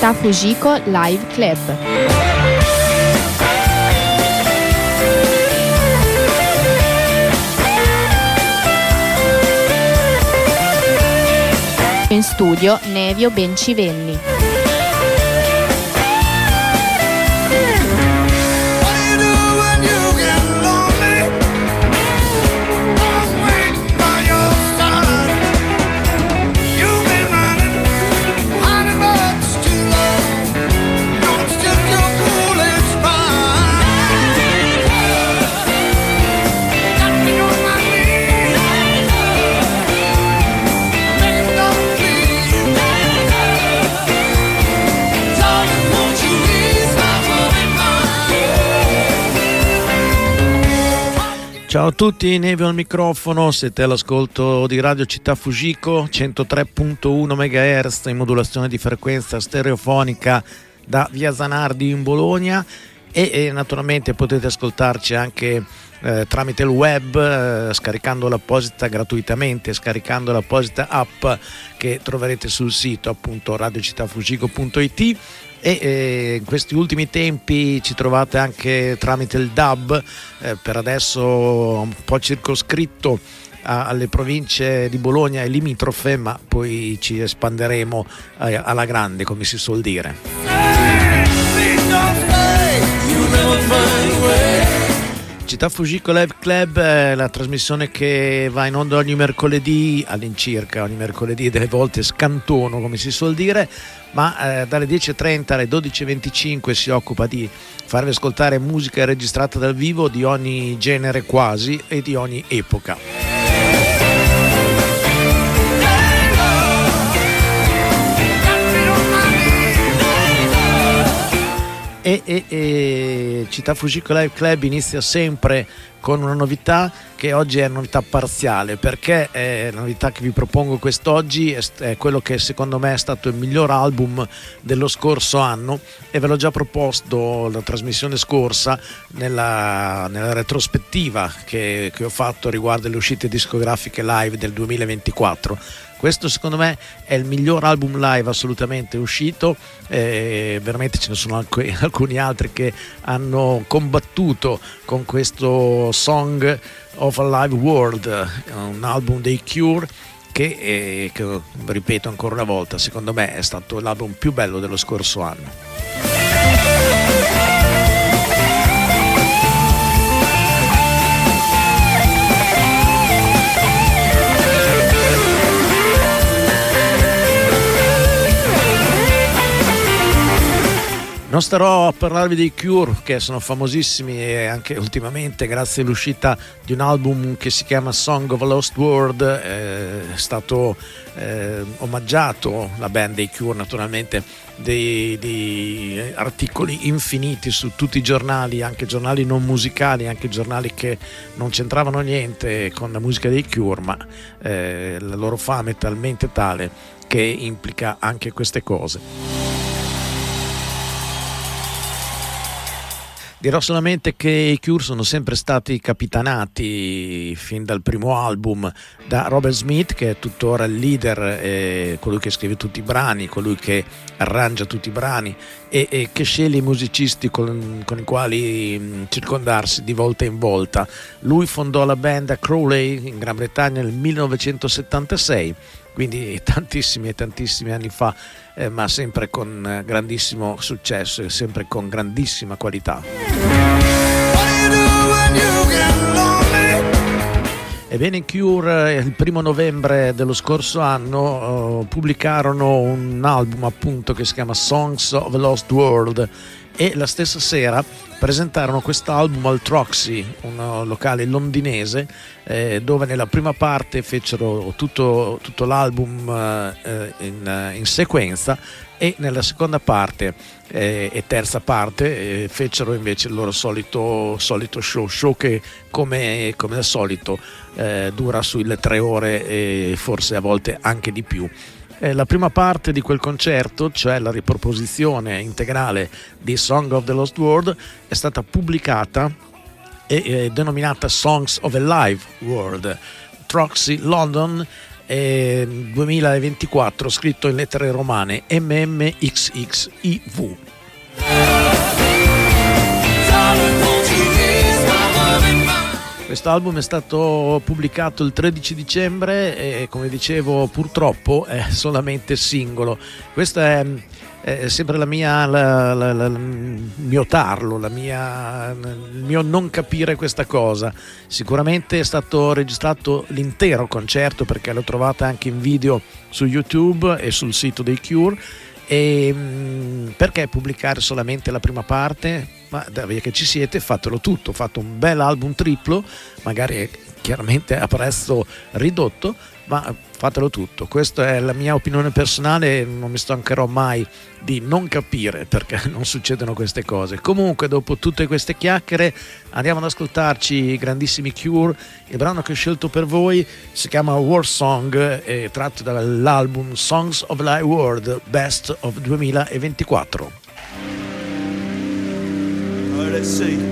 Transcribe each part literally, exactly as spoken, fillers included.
Città Fujiko Live Club. In studio Nevio Bencivelli. Ciao a tutti, Nevio al microfono, siete all'ascolto di Radio Città Fujiko, centotré virgola uno megahertz in modulazione di frequenza stereofonica da Via Zanardi in Bologna e, e naturalmente potete ascoltarci anche eh, tramite il web eh, scaricando l'apposita gratuitamente, scaricando l'apposita app che troverete sul sito appunto radio città fujiko punto it. E eh, in questi ultimi tempi ci trovate anche tramite il D A B, eh, per adesso un po' circoscritto a, alle province di Bologna e limitrofe, ma poi ci espanderemo eh, alla grande, come si suol dire. Città Fujiko Live Club è la trasmissione che va in onda ogni mercoledì all'incirca, ogni mercoledì, delle volte scantono come si suol dire, ma eh, dalle dieci e trenta alle dodici e venticinque si occupa di farvi ascoltare musica registrata dal vivo di ogni genere quasi e di ogni epoca. E, e, e Città Fujiko Live Club inizia sempre con una novità che oggi è una novità parziale, perché è la novità che vi propongo quest'oggi è, è quello che secondo me è stato il miglior album dello scorso anno e ve l'ho già proposto la trasmissione scorsa nella, nella retrospettiva che, che ho fatto riguardo le uscite discografiche live del duemilaventiquattro. Questo secondo me è il miglior album live assolutamente uscito, eh, veramente ce ne sono anche alcuni altri che hanno combattuto con questo Song of a Live World, un album dei Cure che, eh, che ripeto ancora una volta, secondo me è stato l'album più bello dello scorso anno. Non starò a parlarvi dei Cure, che sono famosissimi e anche ultimamente grazie all'uscita di un album che si chiama Song of a Lost World eh, è stato eh, omaggiato la band dei Cure, naturalmente dei, dei articoli infiniti su tutti i giornali, anche giornali non musicali, anche giornali che non c'entravano niente con la musica dei Cure, ma eh, la loro fame è talmente tale che implica anche queste cose. Dirò solamente che i Cure sono sempre stati capitanati fin dal primo album da Robert Smith, che è tuttora il leader, eh, colui che scrive tutti i brani, colui che arrangia tutti i brani e, e che sceglie i musicisti con, con i quali mh, circondarsi di volta in volta. Lui fondò la band a Crawley in Gran Bretagna nel millenovecentosettantasei, quindi tantissimi e tantissimi anni fa, eh, ma sempre con eh, grandissimo successo e sempre con grandissima qualità. Ebbene, i Cure il primo novembre dello scorso anno uh, pubblicarono un album appunto che si chiama Songs of a Lost World e la stessa sera presentarono quest'album al Troxy, un locale londinese, eh, dove nella prima parte fecero tutto, tutto l'album eh, in, in sequenza e nella seconda parte eh, e terza parte eh, fecero invece il loro solito, solito show, show che come, come al solito eh, dura sulle tre ore e forse a volte anche di più. Eh, la prima parte di quel concerto, cioè la riproposizione integrale di Song of the Lost World, è stata pubblicata e eh, denominata Songs of a Live World, Troxy London, eh, duemilaventiquattro, scritto in lettere romane M M X X I V. Questo album è stato pubblicato il tredici dicembre e, come dicevo, purtroppo è solamente singolo. Questo è, è sempre la mia, la, la, la, il mio tarlo, la mia, il mio non capire questa cosa. Sicuramente è stato registrato l'intero concerto, perché lo trovate anche in video su YouTube e sul sito dei Cure. E perché pubblicare solamente la prima parte? Ma da via che ci siete, fatelo tutto, fate un bel album triplo, magari chiaramente a prezzo ridotto, ma fatelo tutto. Questa è la mia opinione personale, non mi stancherò mai di non capire perché non succedono queste cose. Comunque, dopo tutte queste chiacchiere, andiamo ad ascoltarci i grandissimi Cure. Il brano che ho scelto per voi si chiama War Song, è tratto dall'album Songs of Live World Best of duemilaventiquattro. All right, let's see.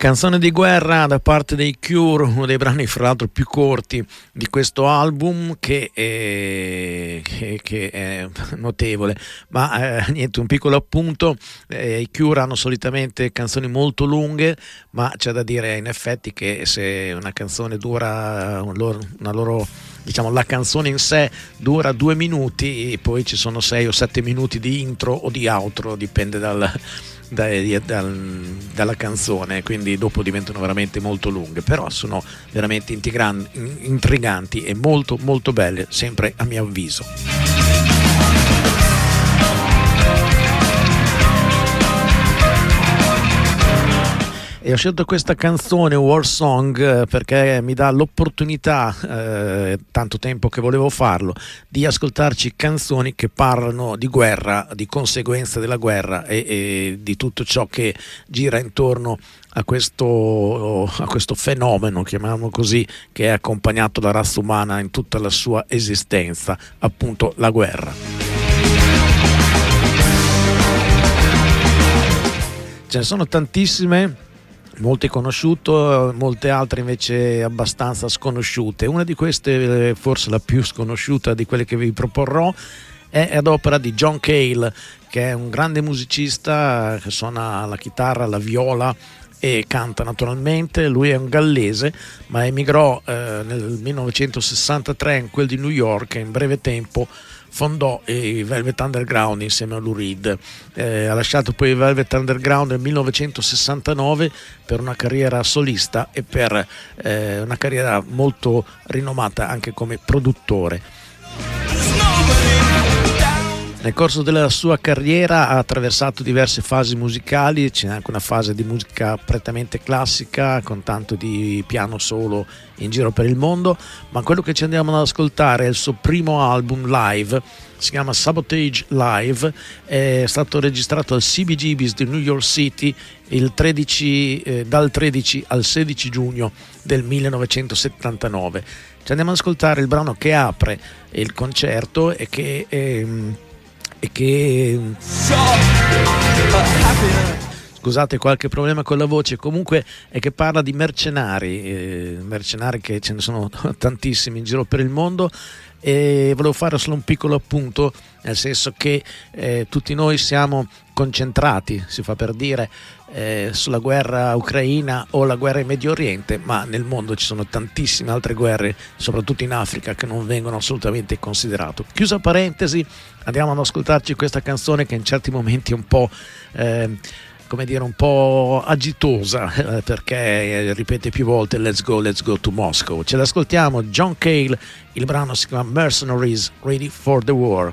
Canzone di guerra da parte dei Cure, uno dei brani fra l'altro più corti di questo album, che è, che, che è notevole. Ma eh, niente, un piccolo appunto, eh, i Cure hanno solitamente canzoni molto lunghe, ma c'è da dire in effetti che se una canzone dura una loro, una loro diciamo la canzone in sé dura due minuti, e poi ci sono sei o sette minuti di intro o di outro, dipende dal Dal, dal, dalla canzone, quindi dopo diventano veramente molto lunghe, però sono veramente integran- intriganti e molto molto belle, sempre a mio avviso. E ho scelto questa canzone, War Song, perché mi dà l'opportunità, eh, tanto tempo che volevo farlo, di ascoltarci canzoni che parlano di guerra, di conseguenze della guerra e, e di tutto ciò che gira intorno a questo, a questo fenomeno, chiamiamolo così, che è accompagnato la razza umana in tutta la sua esistenza, appunto la guerra. Ce ne sono tantissime, molte conosciute, molte altre invece abbastanza sconosciute. Una di queste, forse la più sconosciuta di quelle che vi proporrò, è ad opera di John Cale, che è un grande musicista che suona la chitarra, la viola e canta naturalmente. Lui è un gallese, ma emigrò eh, nel millenovecentosessantatré in quel di New York e in breve tempo fondò i Velvet Underground insieme a Lou Reed. Eh, ha lasciato poi i Velvet Underground nel millenovecentosessantanove per una carriera solista e per eh, una carriera molto rinomata anche come produttore. Nel corso della sua carriera ha attraversato diverse fasi musicali, c'è anche una fase di musica prettamente classica con tanto di piano solo in giro per il mondo, ma quello che ci andiamo ad ascoltare è il suo primo album live, si chiama Sabotage Live, è stato registrato al C B G B's di New York City il tredici, eh, dal tredici al sedici giugno del millenovecentosettantanove. Ci andiamo ad ascoltare il brano che apre il concerto e che ehm, e che scusate qualche problema con la voce, comunque è che parla di mercenari, eh, mercenari che ce ne sono tantissimi in giro per il mondo, e volevo fare solo un piccolo appunto, nel senso che eh, tutti noi siamo concentrati, si fa per dire, eh, sulla guerra ucraina o la guerra in Medio Oriente, ma nel mondo ci sono tantissime altre guerre, soprattutto in Africa, che non vengono assolutamente considerate. Chiusa parentesi, andiamo ad ascoltarci questa canzone che in certi momenti è un po' eh, come dire un po' agitosa, eh, perché eh, ripete più volte let's go, let's go to Moscow. Ce l'ascoltiamo, John Cale, il brano si chiama Mercenaries, Ready for the War.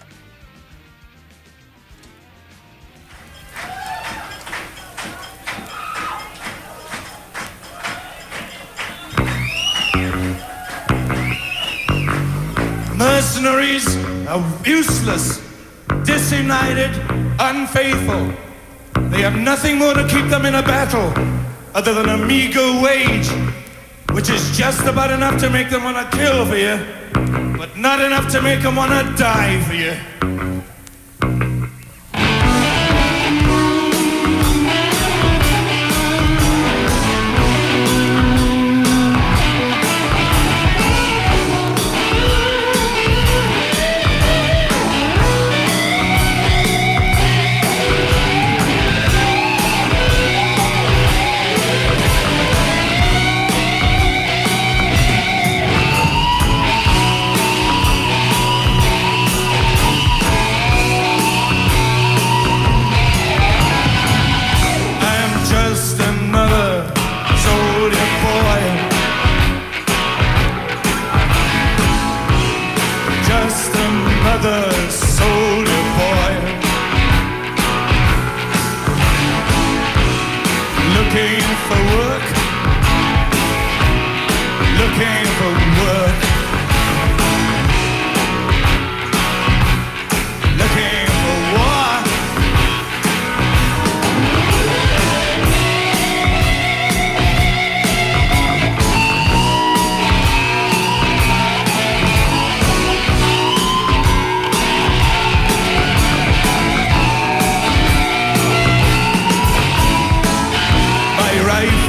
Mercenaries are useless, disunited, unfaithful. They have nothing more to keep them in a battle other than a meager wage, which is just about enough to make them want to kill for you, but not enough to make them want to die for you.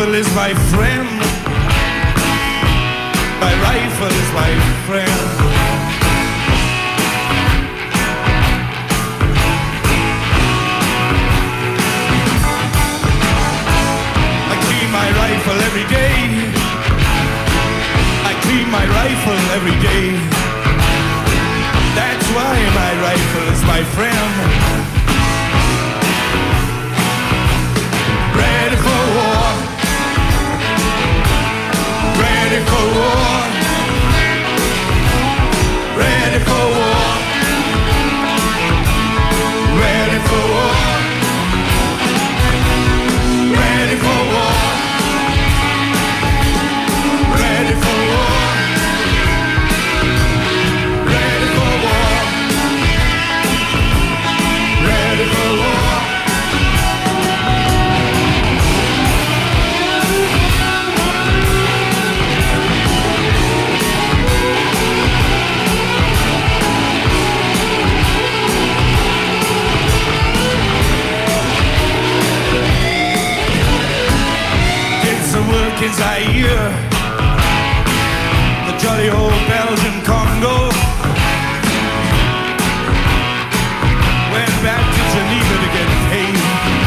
rifle is my friend. My rifle is my friend. I clean my rifle every day. I clean my rifle every day. That's why my rifle is my friend. Ready for war. Ready for war. Ready for war. Ready for war. Ready for war. Ready for war. Ready for war. Ready for war. Wilkins, I hear the jolly old Belgian Congo. Went back to Geneva to get paid.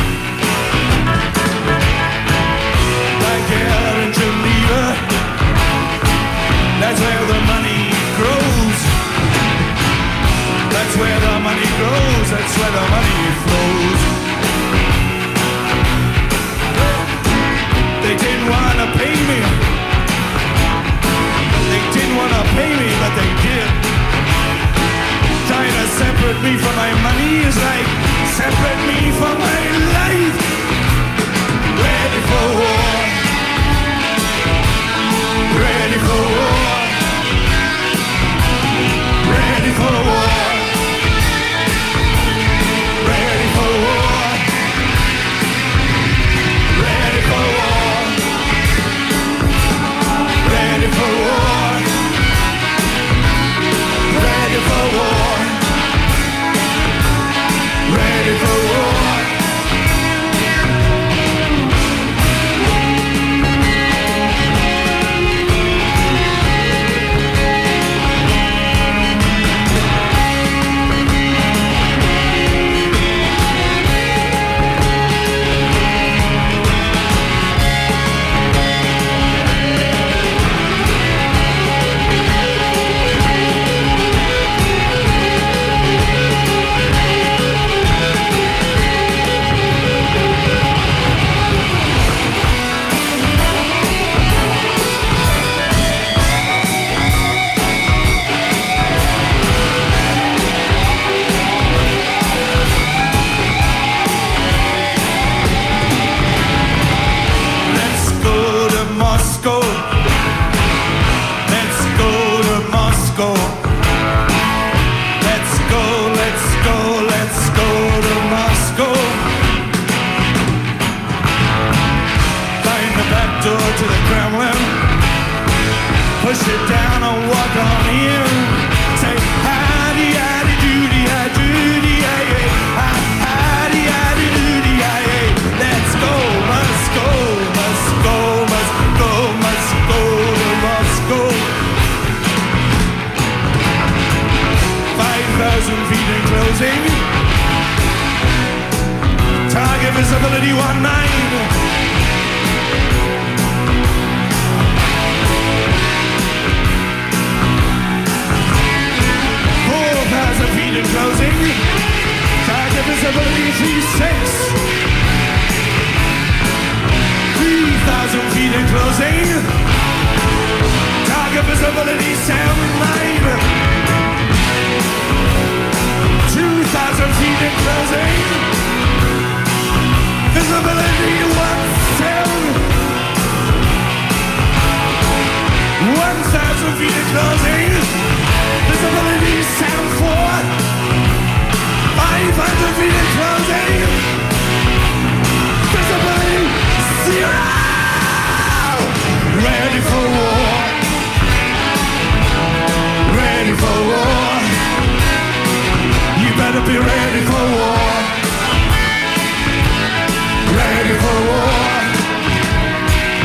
Like hell in Geneva, that's where the money grows. That's where the money grows. That's where the money flows. They didn't wanna pay me. They didn't wanna pay me, but they did. Trying to separate me from my money is like separate me from my life. Ready for war. Ready for war. Ready for war. Ready for war. Ready for war. Ready for war. Ready for war. Ready for war. Push it down and walk on in. Say, howdy, howdy, doody, howdy, doody, hey, howdy, howdy, doody, hey. Let's go, must go, must go, must go, must go to Moscow. Five thousand feet in closing. Target visibility one nine. Feet in closing. Target visibility three six. Three thousand feet in closing. Target visibility seven nine. Two thousand feet in closing. Visibility one seven. One thousand feet in closing. Visibility seven four. Five hundred feet in closing. Visibility zero. Ready for war. Ready for war. You better be ready for war. Ready for war.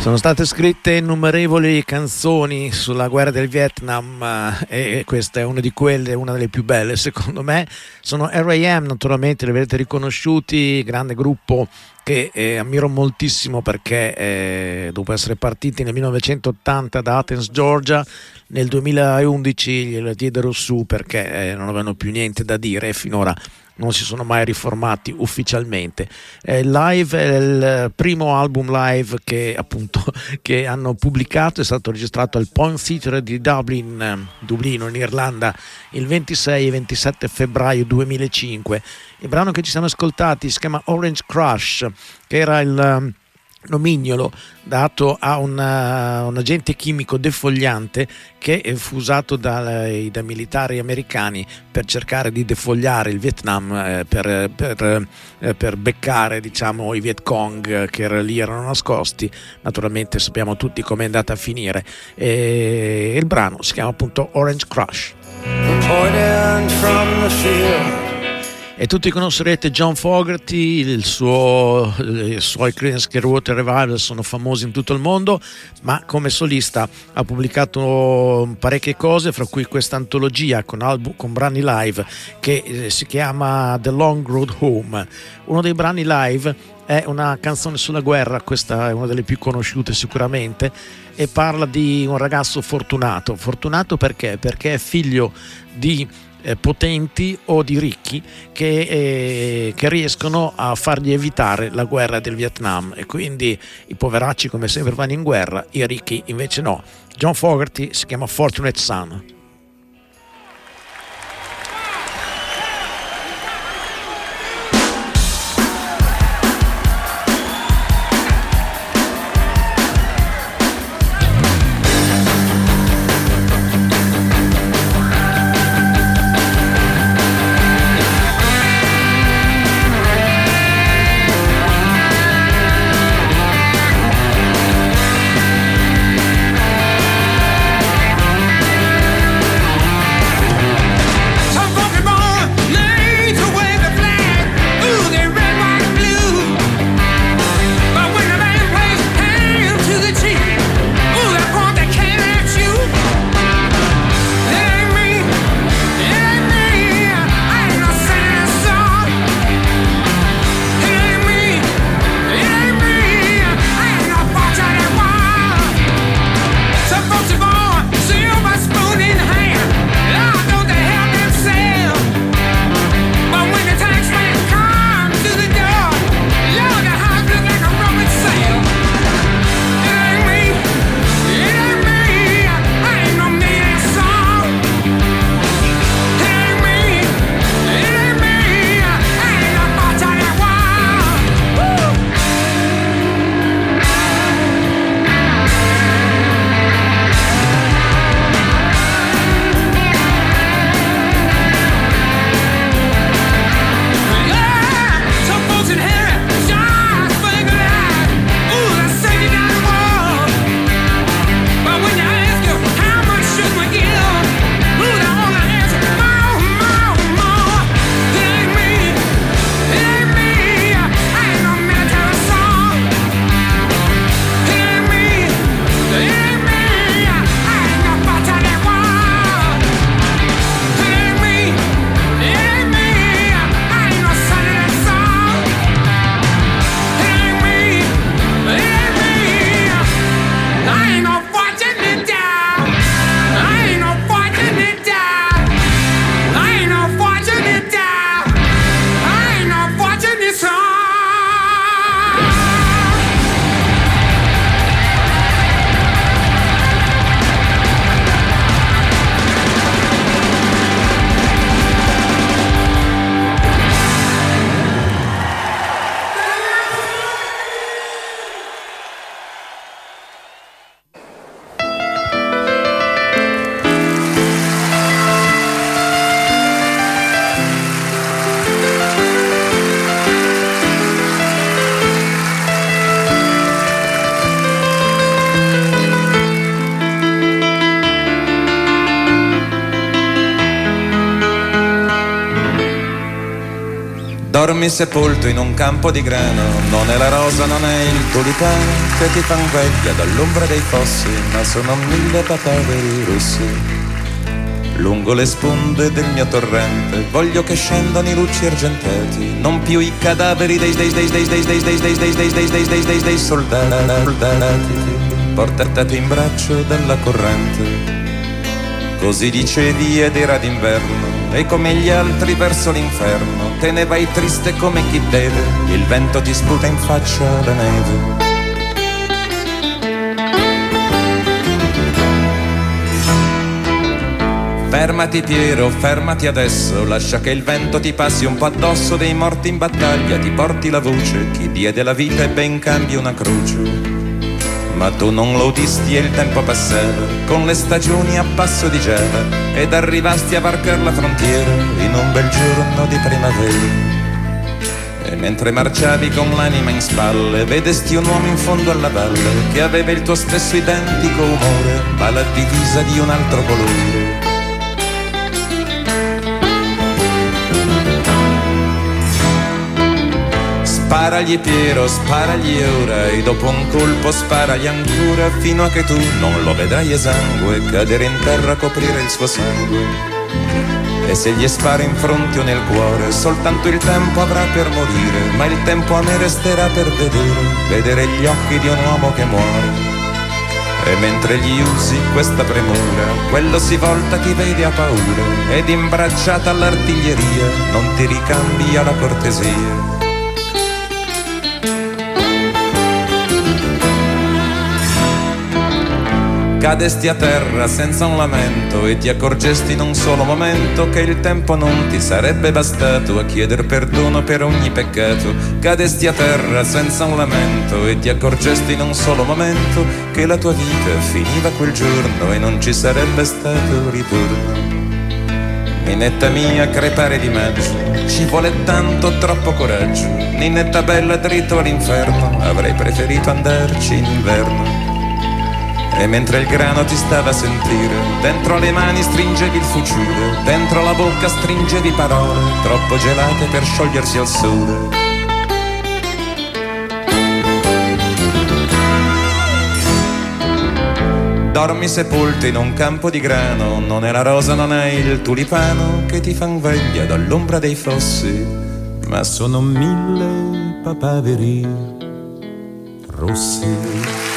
Sono state scritte innumerevoli canzoni sulla guerra del Vietnam e questa è una di quelle, una delle più belle secondo me. Sono R E M, naturalmente li avrete riconosciuti, grande gruppo che eh, ammiro moltissimo perché eh, dopo essere partiti nel millenovecentottanta da Athens, Georgia, nel duemilaundici glielo diedero su perché eh, non avevano più niente da dire e finora non si sono mai riformati ufficialmente. Eh, live è il primo album live che appunto che hanno pubblicato, è stato registrato al Point Theatre di Dublin, Dublino in Irlanda, il ventisei e ventisette febbraio duemilacinque. Il brano che ci siamo ascoltati si chiama Orange Crush, che era il nomignolo dato a una, un agente chimico defogliante che fu usato dai, dai militari americani per cercare di defogliare il Vietnam, eh, per, per, eh, per beccare, diciamo, i Viet Cong che era, lì erano nascosti. Naturalmente sappiamo tutti com'è andata a finire e il brano si chiama appunto Orange Crush. E tutti conoscerete John Fogerty, il suo, i suoi Creedence Clearwater Revival sono famosi in tutto il mondo, ma come solista ha pubblicato parecchie cose, fra cui questa antologia con, album, con brani live che eh, si chiama The Long Road Home. Uno dei brani live è una canzone sulla guerra, questa è una delle più conosciute sicuramente, e parla di un ragazzo fortunato. Fortunato perché? Perché è figlio di Eh, potenti o di ricchi che, eh, che riescono a fargli evitare la guerra del Vietnam, e quindi i poveracci come sempre vanno in guerra, i ricchi invece no. John Fogerty si chiama Fortunate Son. Thank Dormi sepolto in un campo di grano, non è la rosa, non è il tulipano che ti fan veglia dall'ombra dei fossi, ma sono mille papaveri rossi. Lungo le sponde del mio torrente voglio che scendano i lucci argentati, non più i cadaveri dei dei dei dei dei dei dei dei dei dei dei dei dei dei dei soldati portati in braccio dalla corrente. Così dicevi ed era d'inverno, e come gli altri verso l'inferno te ne vai triste come chi deve, il vento ti sputa in faccia la neve. Fermati Piero, fermati adesso, lascia che il vento ti passi un po' addosso, dei morti in battaglia ti porti la voce, chi diede la vita e ben cambia una croce. Ma tu non lo udisti e il tempo passava, con le stagioni a passo di gela, ed arrivasti a varcar la frontiera in un bel giorno di primavera. E mentre marciavi con l'anima in spalle, vedesti un uomo in fondo alla valle, che aveva il tuo stesso identico umore, ma la divisa di un altro colore. Sparagli Piero, sparagli ora, e dopo un colpo sparagli ancora, fino a che tu non lo vedrai esangue cadere in terra a coprire il suo sangue. E se gli spari in fronte o nel cuore, soltanto il tempo avrà per morire, ma il tempo a me resterà per vedere, vedere gli occhi di un uomo che muore. E mentre gli usi questa premura, quello si volta, ti vede a paura, ed imbracciata all'artiglieria non ti ricambia la cortesia. Cadesti a terra senza un lamento e ti accorgesti in un solo momento che il tempo non ti sarebbe bastato a chieder perdono per ogni peccato. Cadesti a terra senza un lamento e ti accorgesti in un solo momento che la tua vita finiva quel giorno e non ci sarebbe stato ritorno. Ninetta mia, crepare di maggio, ci vuole tanto, troppo coraggio. Ninetta bella, dritto all'inferno, avrei preferito andarci in inverno. E mentre il grano ti stava a sentire, dentro le mani stringevi il fucile, dentro la bocca stringevi parole troppo gelate per sciogliersi al sole. Dormi sepolto in un campo di grano, non è la rosa, non è il tulipano che ti fan veglia dall'ombra dei fossi, ma sono mille papaveri rossi.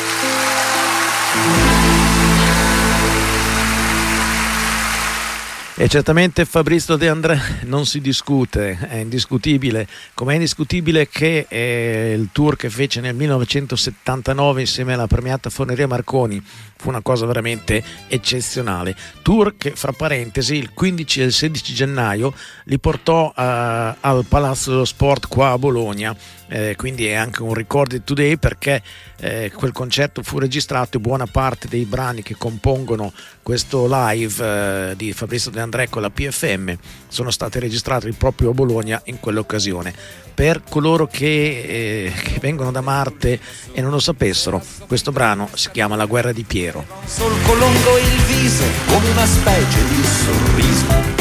E certamente Fabrizio De André non si discute, è indiscutibile, come è indiscutibile che eh, il tour che fece nel millenovecentosettantanove insieme alla premiata Forneria Marconi fu una cosa veramente eccezionale. Tour che, fra parentesi, il quindici e il sedici gennaio li portò eh, al Palazzo dello Sport qua a Bologna. Eh, quindi è anche un Recorded Today, perché eh, quel concerto fu registrato e buona parte dei brani che compongono questo live eh, di Fabrizio De André con la P F M sono stati registrati proprio a Bologna in quell'occasione. Per coloro che, eh, che vengono da Marte e non lo sapessero, questo brano si chiama La guerra di Piero. Solco lungo il viso come una specie di sorriso.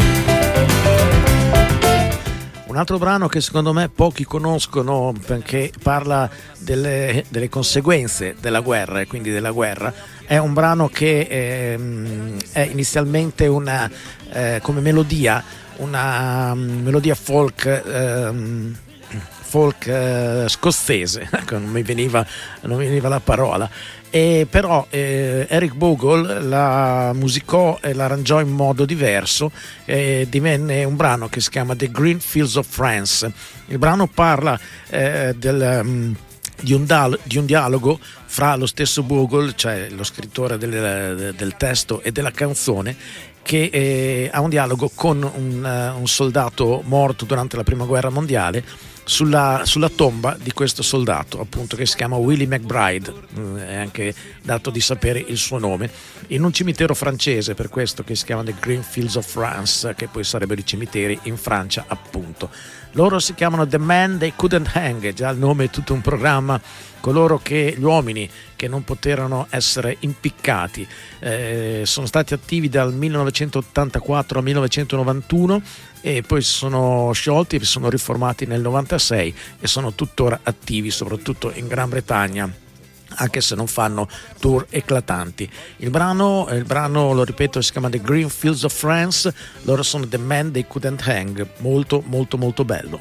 Un altro brano che secondo me pochi conoscono, perché parla delle, delle conseguenze della guerra e quindi della guerra, è un brano che ehm, è inizialmente una eh, come melodia, una um, melodia folk ehm, folk eh, scozzese, non mi veniva, non mi veniva la parola. E però eh, Eric Bogle la musicò e l'arrangiò in modo diverso e divenne un brano che si chiama The Green Fields of France. Il brano parla eh, del, um, di, un dal- di un dialogo fra lo stesso Bogle, cioè lo scrittore del, del testo e della canzone, che eh, ha un dialogo con un, uh, un soldato morto durante la prima guerra mondiale sulla, sulla tomba di questo soldato, appunto, che si chiama Willie McBride, è anche dato di sapere il suo nome, in un cimitero francese, per questo che si chiama The Green Fields of France, che poi sarebbero i cimiteri in Francia, appunto. Loro si chiamano The Man They Couldn't Hang, già il nome è tutto un programma coloro che, gli uomini che non poterono essere impiccati. Eh, sono stati attivi dal millenovecentottantaquattro al millenovecentonovantuno e poi si sono sciolti e si sono riformati nel novantasei e sono tuttora attivi, soprattutto in Gran Bretagna, anche se non fanno tour eclatanti. Il brano, il brano, lo ripeto, si chiama The Green Fields of France. Loro sono The Men They Couldn't Hang. Molto molto molto bello.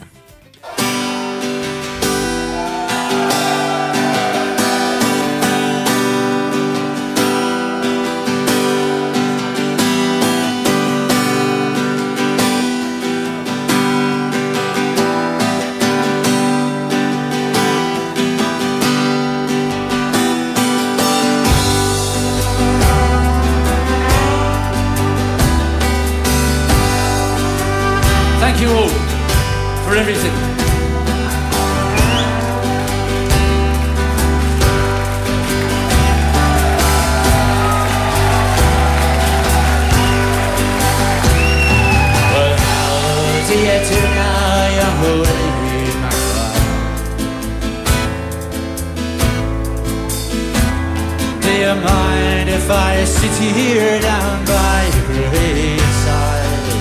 Thank you all for everything. Well, how do you deny you're holding my cry? Do you mind if I sit here down by your graveside?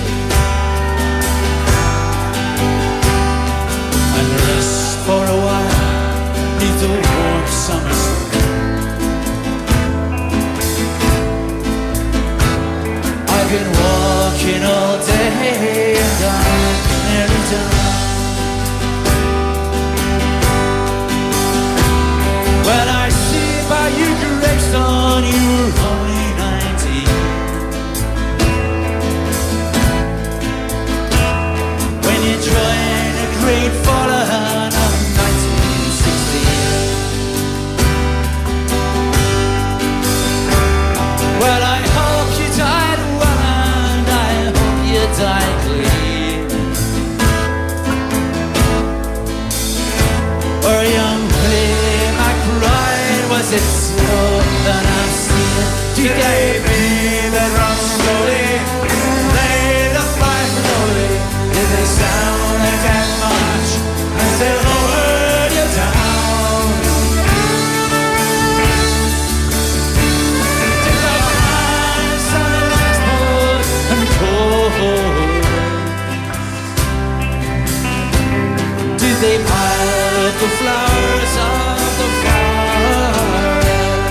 For a while, neath the warm summer sun, I've been walking all day and I'm nearly done. When I see by your gravestone you were only nineteen, when you joined a great fallen die clean. Or young play, my pride, was it slow that I'm seeing? Did they be the drum slowly? Play the fife slowly? Did they sound like that much as they lowered you down? Did the pipes on the last boat and cold? Did they pile up the flowers of the forest?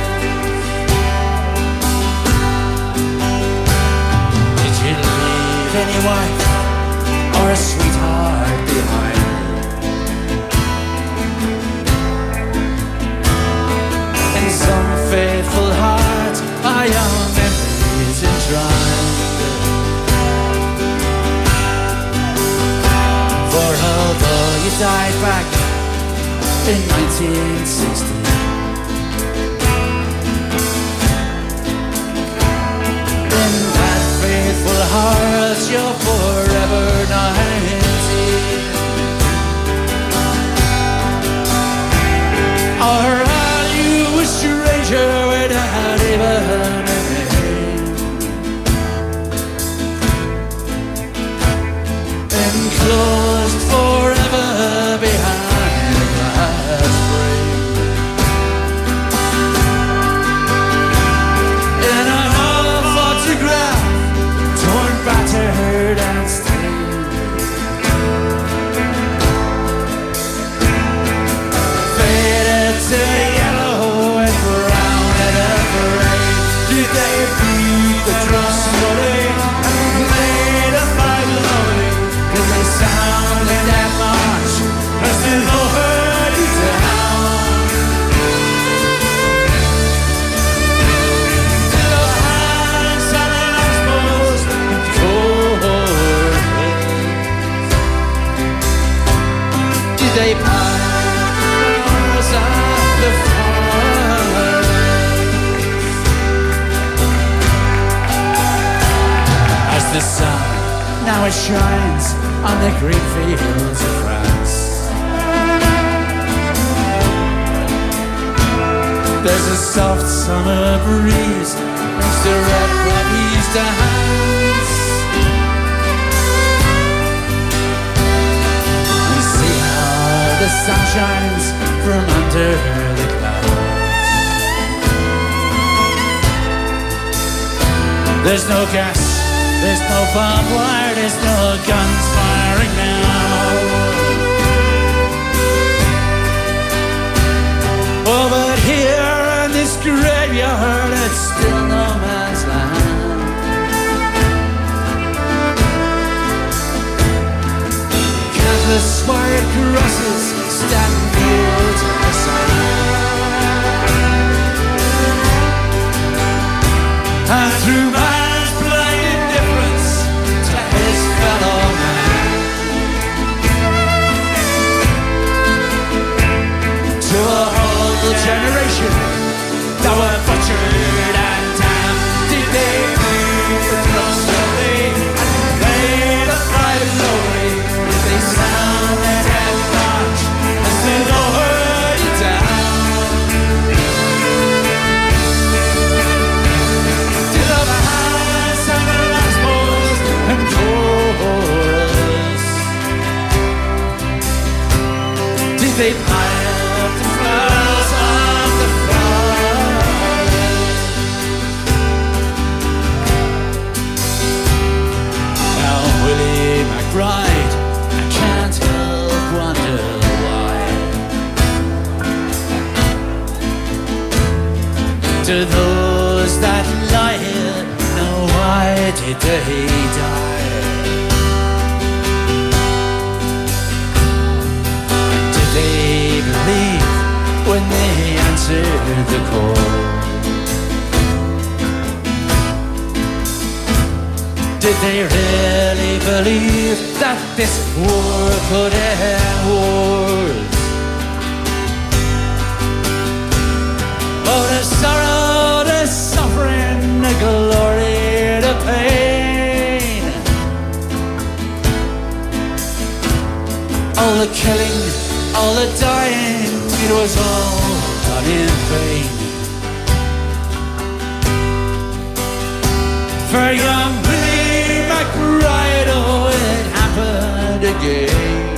Did you leave any wife or a sweetheart behind? In some faithful heart are your memories enshrined. For although you died back in nineteen sixty, in that faithful heart you're forever ninety. Or are you a stranger without even a name, enclosed forever behind a glass frame, in a hollow photograph, torn, battered and stained, faded to yellow and brown and afraid. Did they beat the drum slowly and made a fight lonely? Did they sound like that much as they lowered you down? Did the hands on the last post and cold? Did they pile flowers at the forest? As the sun now it shines on the green fields of France, there's a soft summer breeze makes the red poppies dance. And see how the sun shines from under the clouds. There's no gas, there's no barbed wire, there's no guns firing now. Oh, but here in this graveyard, it's still no man's land. Countless white crosses stand fields in the sun. And through man's blind indifference to his fellow man, to a whole generation that were butchered and damned, did they breathe the drum slowly and play the fight slowly? Did they sound their death march as they lowered it down? Did the bands and the last balls and chorus, did they pile up the flowers on the fire? Now Willie McBride, I can't help wonder why. Do those that lie here know why did they die? Did they believe when they answered the call? Did they really believe that this war could end wars? Oh, the sorrow, the suffering, the glory, the pain, all the killing, all the dying, it was all done in vain. For young Billy McBride, oh, it happened again.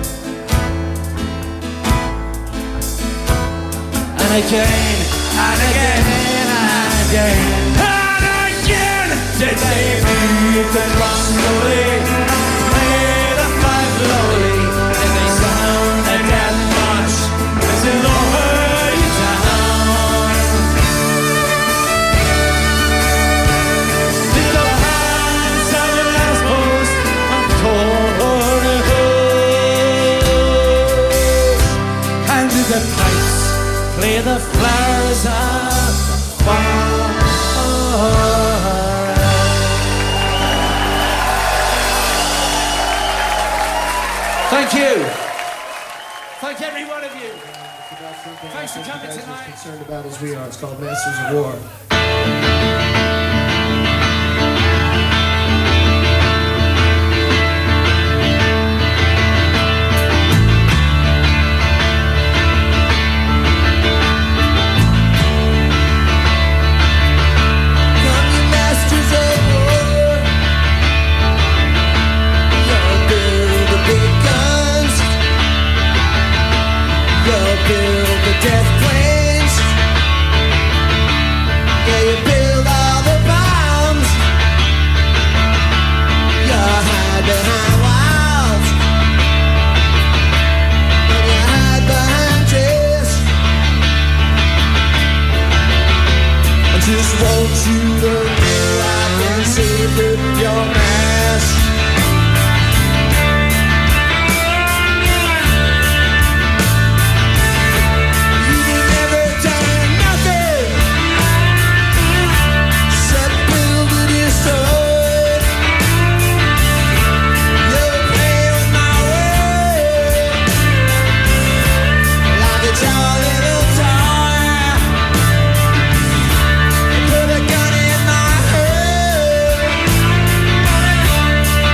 And again, and again, and again, and again, did they beat the drum slowly, play the fife slowly, and they sound their death march as they lower you down. Did the hands of the last post and chorus, and did the pipes play the flowers of fire? Thank you. Thank every one of you. Thanks for coming tonight. Concerned about as we are. It's called Masters of War. Build the death planes, yeah, you build all the bombs, you hide behind walls, and you hide behind trees. I just want you to know I can see through your mask. Put a gun in my head.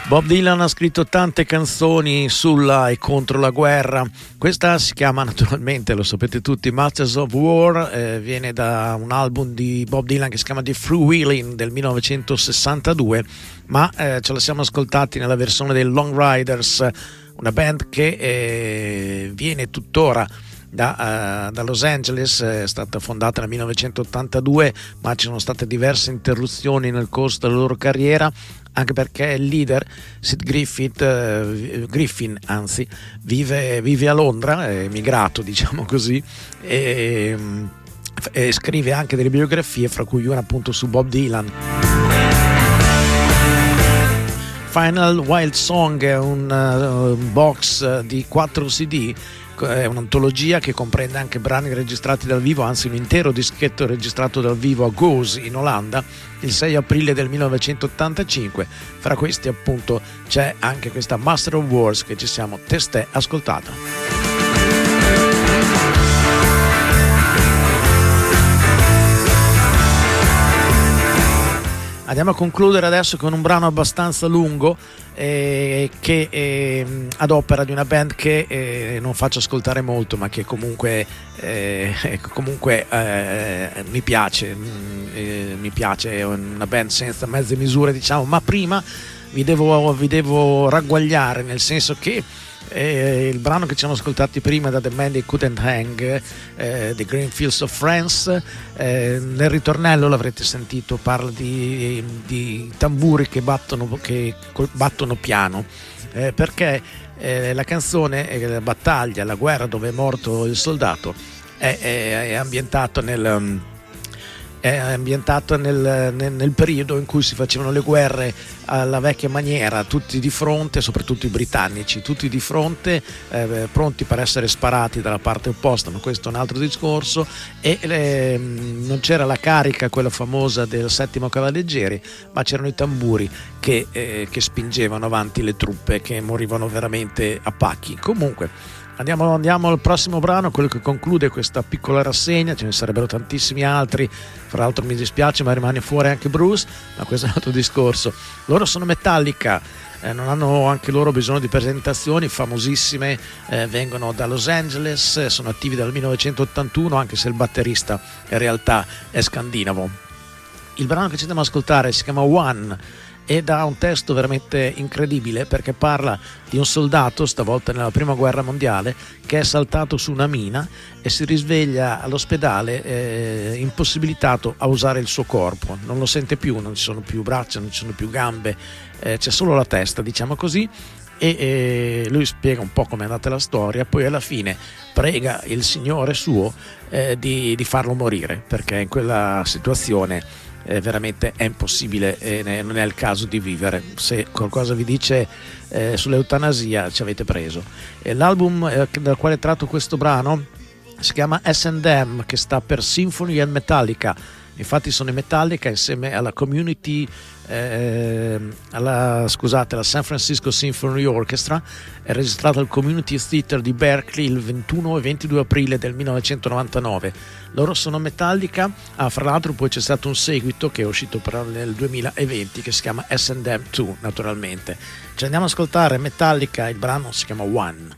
Bob Dylan ha scritto tante canzoni sulla e contro la guerra. Questa si chiama naturalmente, lo sapete tutti, Masters of War, eh, viene da un album di Bob Dylan che si chiama The Freewheeling del millenovecentosessantadue, ma eh, ce la siamo ascoltati nella versione dei Long Riders, una band che eh, viene tuttora Da, uh, da Los Angeles, è stata fondata nel millenovecentottantadue, ma ci sono state diverse interruzioni nel corso della loro carriera, anche perché il leader Sid Griffith, uh, Griffin anzi, vive, vive a Londra, è emigrato diciamo così, e, e scrive anche delle biografie, fra cui una appunto su Bob Dylan. Final Wild Song è un, uh, un box di quattro C D, è un'antologia che comprende anche brani registrati dal vivo, anzi un intero dischetto registrato dal vivo a Goes in Olanda il sei aprile del millenovecentottantacinque. Fra questi appunto c'è anche questa Master of Wars che ci siamo testé ascoltata. Andiamo a concludere adesso con un brano abbastanza lungo eh, che eh, ad opera di una band che eh, non faccio ascoltare molto, ma che comunque, eh, comunque eh, mi piace, eh, mi piace, è una band senza mezze misure diciamo, ma prima vi devo, vi devo ragguagliare, nel senso che Eh, il brano che ci hanno ascoltati prima da The Man They Couldn't Hang, eh, The Green Fields of France, eh, nel ritornello l'avrete sentito, parla di, di tamburi che battono, che battono piano, eh, perché eh, la canzone, eh, la battaglia, la guerra dove è morto il soldato è, è, è ambientato nel è ambientato nel, nel, nel periodo in cui si facevano le guerre alla vecchia maniera, tutti di fronte, soprattutto i britannici, tutti di fronte, eh, pronti per essere sparati dalla parte opposta, ma questo è un altro discorso, e eh, non c'era la carica, quella famosa del settimo cavalleggeri, ma c'erano i tamburi che, eh, che spingevano avanti le truppe, che morivano veramente a pacchi. Comunque Andiamo, andiamo al prossimo brano, quello che conclude questa piccola rassegna. Ce ne sarebbero tantissimi altri, fra l'altro mi dispiace ma rimane fuori anche Bruce, ma questo è un altro discorso. Loro sono Metallica, eh, non hanno anche loro bisogno di presentazioni, famosissime, eh, vengono da Los Angeles, sono attivi dal millenovecentottantuno, anche se il batterista in realtà è scandinavo. Il brano che ci andiamo ad ascoltare si chiama One ed ha un testo veramente incredibile, perché parla di un soldato, stavolta nella prima guerra mondiale, che è saltato su una mina e si risveglia all'ospedale eh, impossibilitato a usare il suo corpo, non lo sente più, non ci sono più braccia, non ci sono più gambe, eh, c'è solo la testa, diciamo così, e eh, lui spiega un po' come è andata la storia, poi alla fine prega il Signore suo eh, di, di farlo morire, perché in quella situazione Eh, veramente è impossibile e eh, non è il caso di vivere. Se qualcosa vi dice eh, sull'eutanasia ci avete preso. E l'album eh, dal quale è tratto questo brano si chiama S and M, che sta per Symphony and Metallica. Infatti sono i Metallica insieme alla community eh, alla, scusate, la San Francisco Symphony Orchestra. È registrato al Community Theater di Berkeley il ventuno e ventidue aprile del millenovecentonovantanove. Loro sono Metallica. Ah, fra l'altro poi c'è stato un seguito che è uscito però nel duemilaventi che si chiama S and M due, naturalmente. Ci andiamo ad ascoltare Metallica, il brano si chiama One.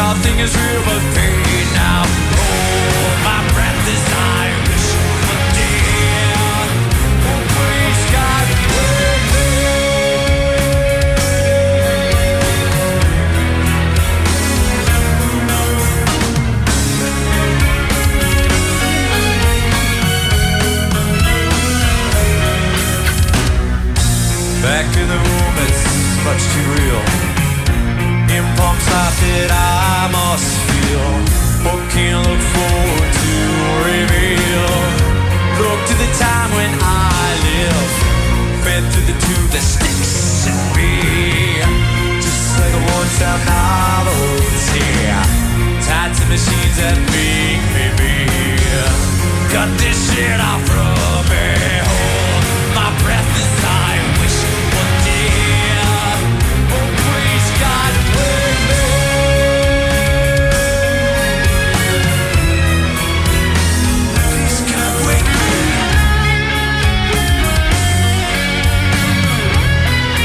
nothing is real but pain now. Oh, my breath is Irish, but dead. Oh, praise God, with me. Back in the room, it's much too real. Impulse life that I must feel. What can I look forward to reveal? Look to the time when I live, fed through the tube that sticks in me. Just like a one-time novelty, tied to machines that make me be. Cut this shit off from me. Hold my breath as I wish one day. Oh, praise God with me. Praise God with me.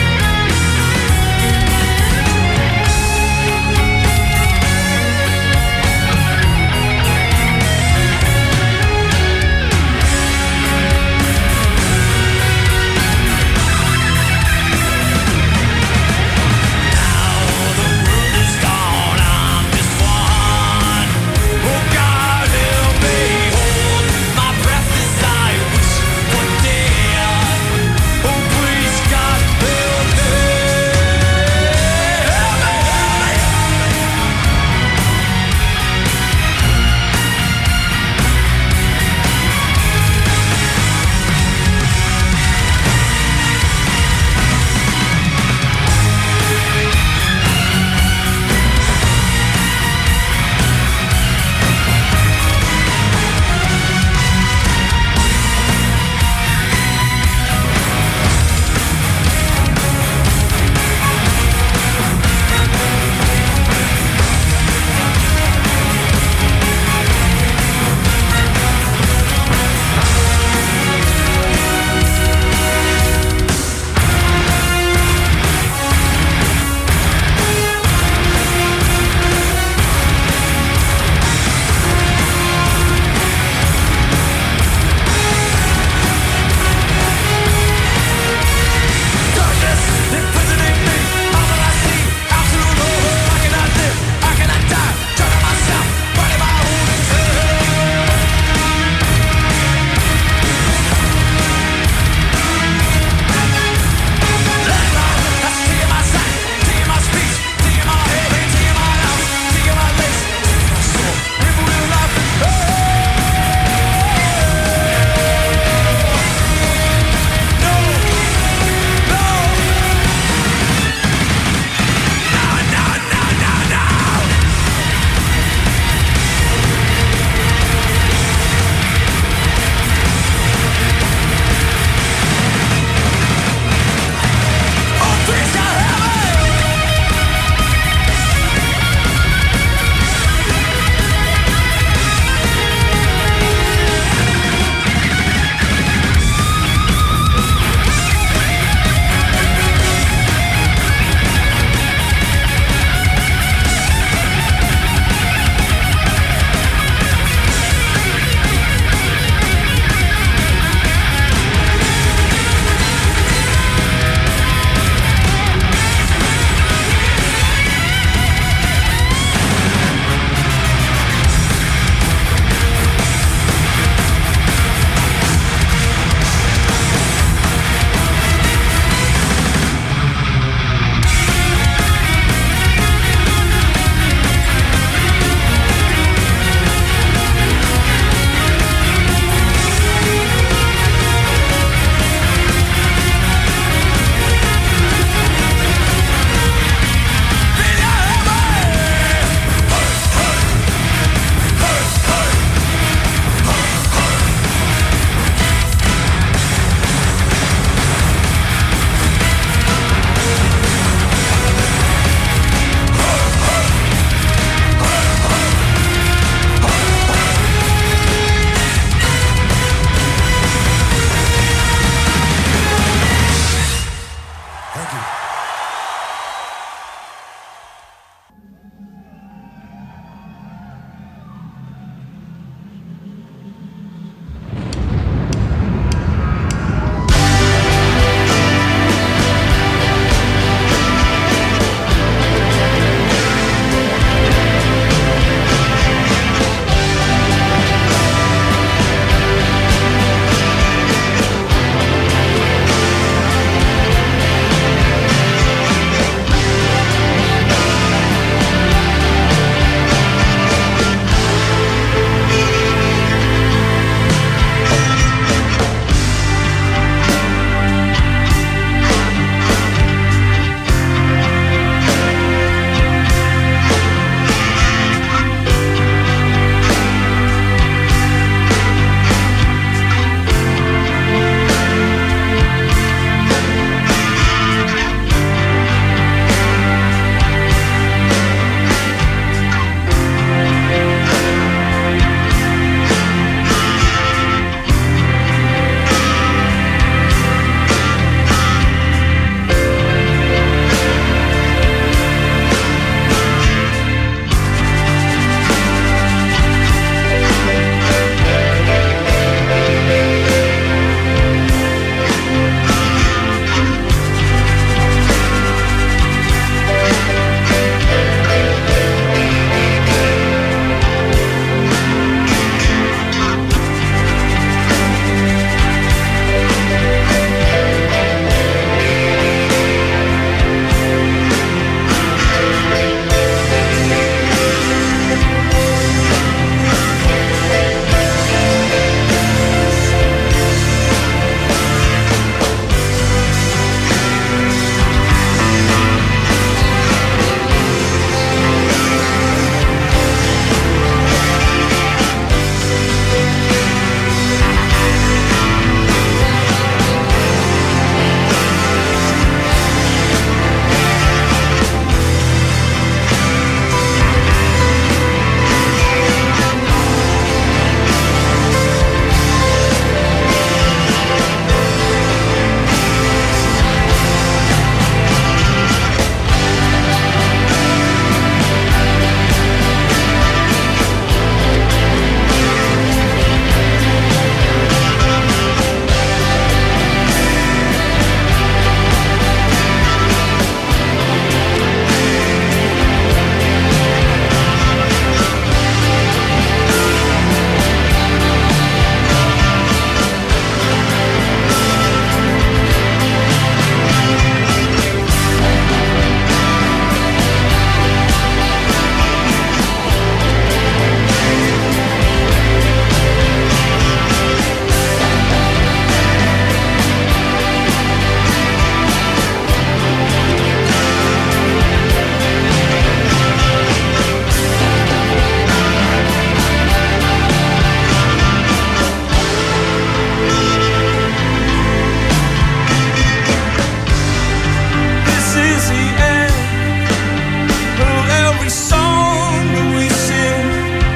every song that we sing.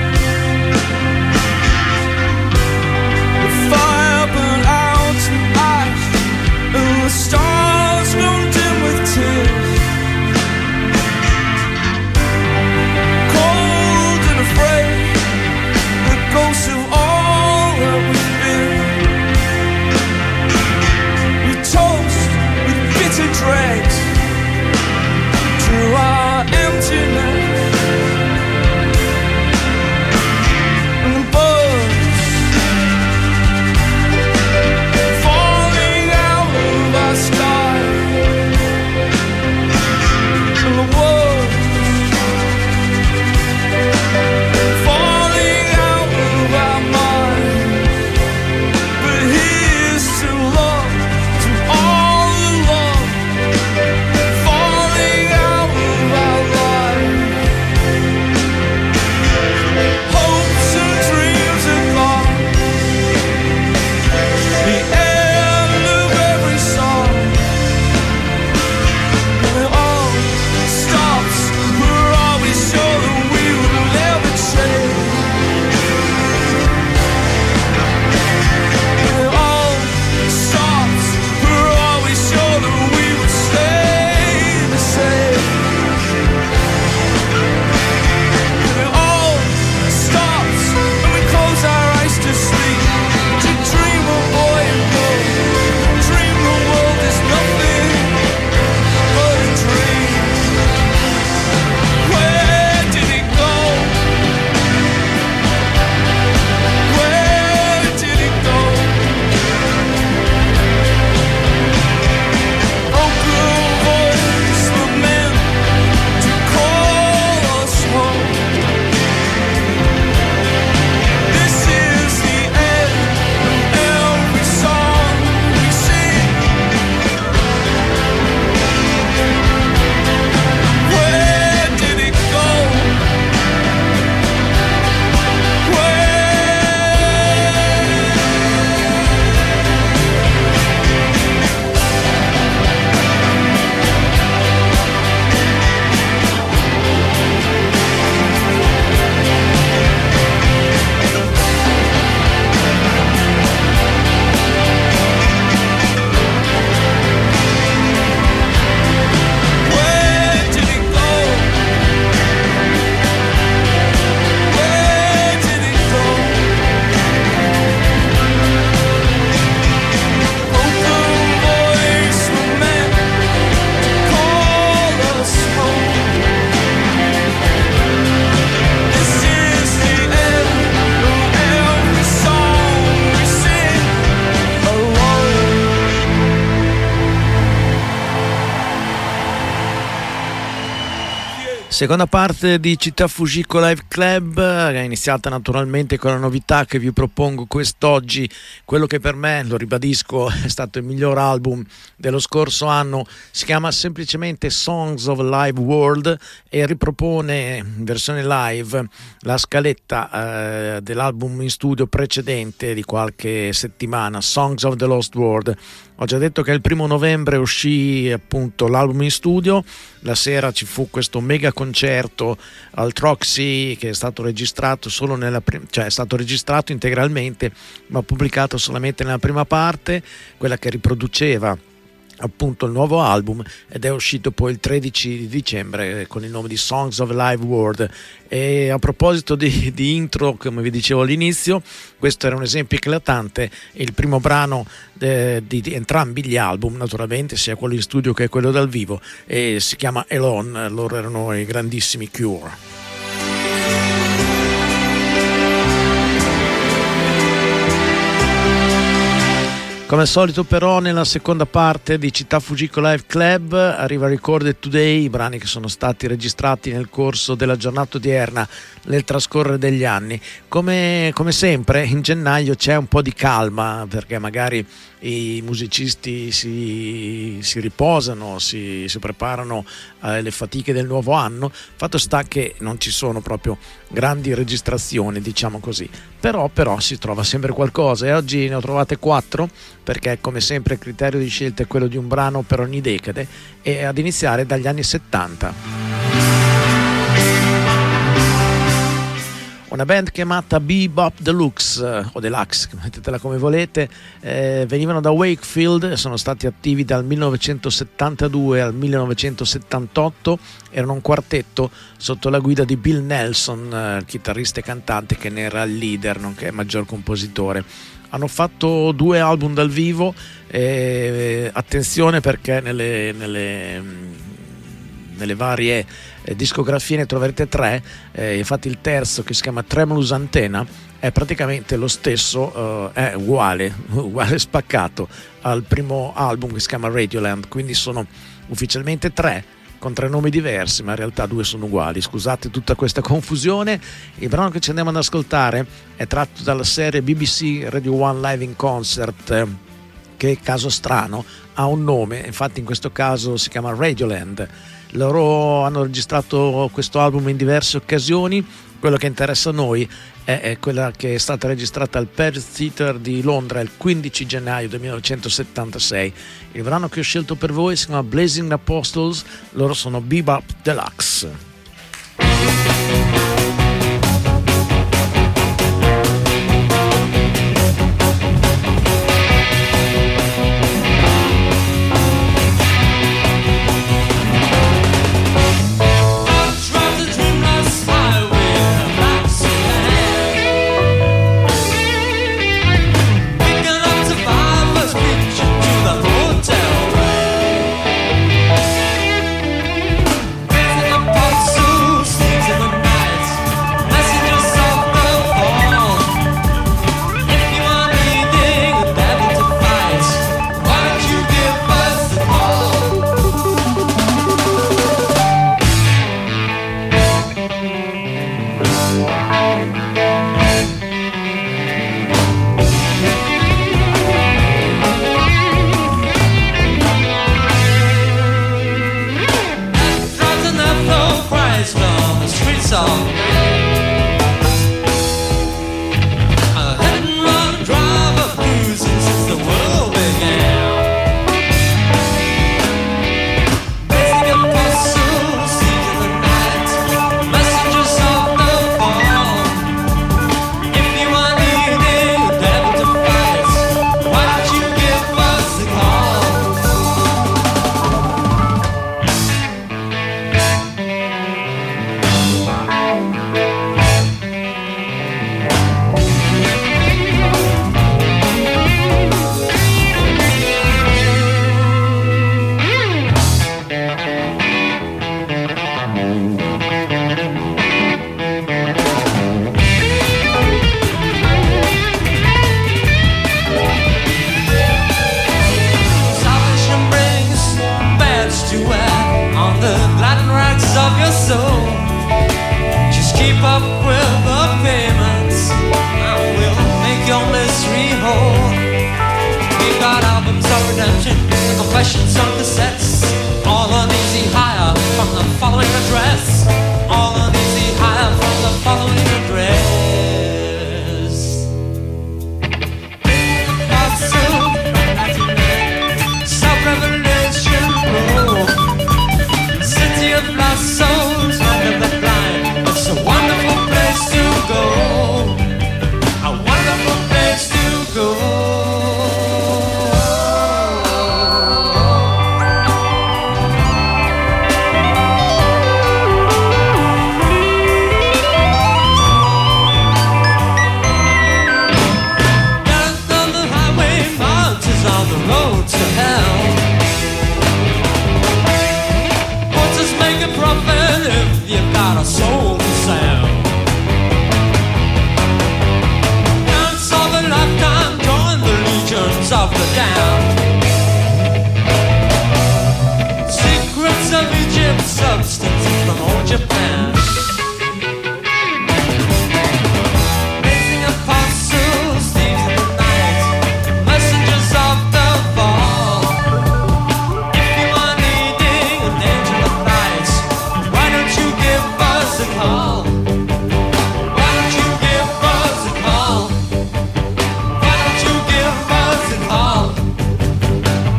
The fire burned out to ash, and the stars grown dim with tears. Cold and afraid, the ghosts of all that we've been. We toast with bitter dregs to our emptiness, and the birds falling out of our sky, and the world falling out of our minds. But here's to love, to all the love falling out of our lives. Hopes and dreams are gone, the end of every song. When it all stops, we're always sure that we will never change. When it all stops, we're always sure that we will stay the same. When it all stops and we close our eyes to sleep, to dream of boy and girl, dream the world is nothing but a dream. Where did it go? Where did it go? Broken voice lament to call us home. This is the end of every song we sing. Where did it go? Where? Where did it go? Where did it go? Broken voice lament to call us home. This is the end of every song we sing alone. Seconda parte di Città Fujiko Live Club, che è iniziata naturalmente con la novità che vi propongo quest'oggi, quello che per me, lo ribadisco, è stato il miglior album dello scorso anno. Si chiama semplicemente Songs of Live World e ripropone in versione live la scaletta eh, dell'album in studio precedente di qualche settimana, Songs of the Lost World. Ho già detto che il primo novembre uscì appunto l'album in studio, la sera ci fu questo mega concerto al Troxy che è stato registrato solo nella prim- cioè è stato registrato integralmente ma pubblicato solamente nella prima parte, quella che riproduceva appunto il nuovo album, ed è uscito poi il tredici di dicembre con il nome di Songs of Live World. E a proposito di, di intro, come vi dicevo all'inizio, questo era un esempio eclatante, il primo brano de, di, di entrambi gli album, naturalmente sia quello in studio che quello dal vivo, e si chiama Alone. Loro erano i grandissimi Cure. Come al solito però nella seconda parte di Città Fujiko Live Club arriva Recorded Today, i brani che sono stati registrati nel corso della giornata odierna, nel trascorrere degli anni. Come, come sempre in gennaio c'è un po' di calma perché magari i musicisti si, si riposano, si, si preparano alle fatiche del nuovo anno. Fatto sta che non ci sono proprio grandi registrazioni, diciamo così, però, però si trova sempre qualcosa, e oggi ne ho trovate quattro perché come sempre il criterio di scelta è quello di un brano per ogni decade, e ad iniziare dagli anni settanta. Una band chiamata Bebop Deluxe o Deluxe, mettetela come volete, eh, venivano da Wakefield, sono stati attivi dal millenovecentosettantadue al millenovecentosettantotto, erano un quartetto sotto la guida di Bill Nelson, eh, chitarrista e cantante, che ne era il leader, nonché maggior compositore. Hanno fatto due album dal vivo, eh, attenzione perché nelle, nelle, nelle varie eh, discografie ne troverete tre, eh, infatti il terzo, che si chiama Tremulous Antenna, è praticamente lo stesso, eh, è uguale, uguale spaccato al primo album che si chiama Radioland, quindi sono ufficialmente tre con tre nomi diversi, ma in realtà due sono uguali. Scusate tutta questa confusione. Il brano che ci andiamo ad ascoltare è tratto dalla serie B B C Radio One Live in Concert, che, caso strano, ha un nome, infatti in questo caso si chiama Radioland. Loro hanno registrato questo album in diverse occasioni. Quello che interessa a noi è, è quella che è stata registrata al Page Theatre di Londra il quindici gennaio del millenovecentosettantasei. Il brano che ho scelto per voi si chiama Blazing Apostles, loro sono Bebop Deluxe.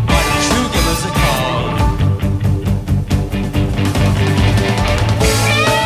Why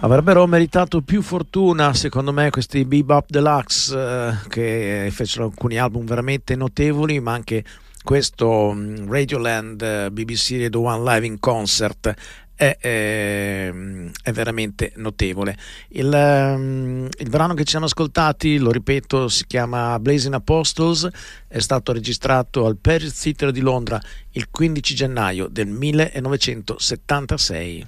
Avrebbero meritato più fortuna, secondo me, questi Bebop Deluxe, eh, che fecero alcuni album veramente notevoli, ma anche questo um, Radioland uh, B B C Radio One Live in Concert è, è, è veramente notevole. Il, um, il brano che ci siamo ascoltati, lo ripeto, si chiama Blazing Apostles, è stato registrato al Paris Theatre di Londra il quindici gennaio del millenovecentosettantasei.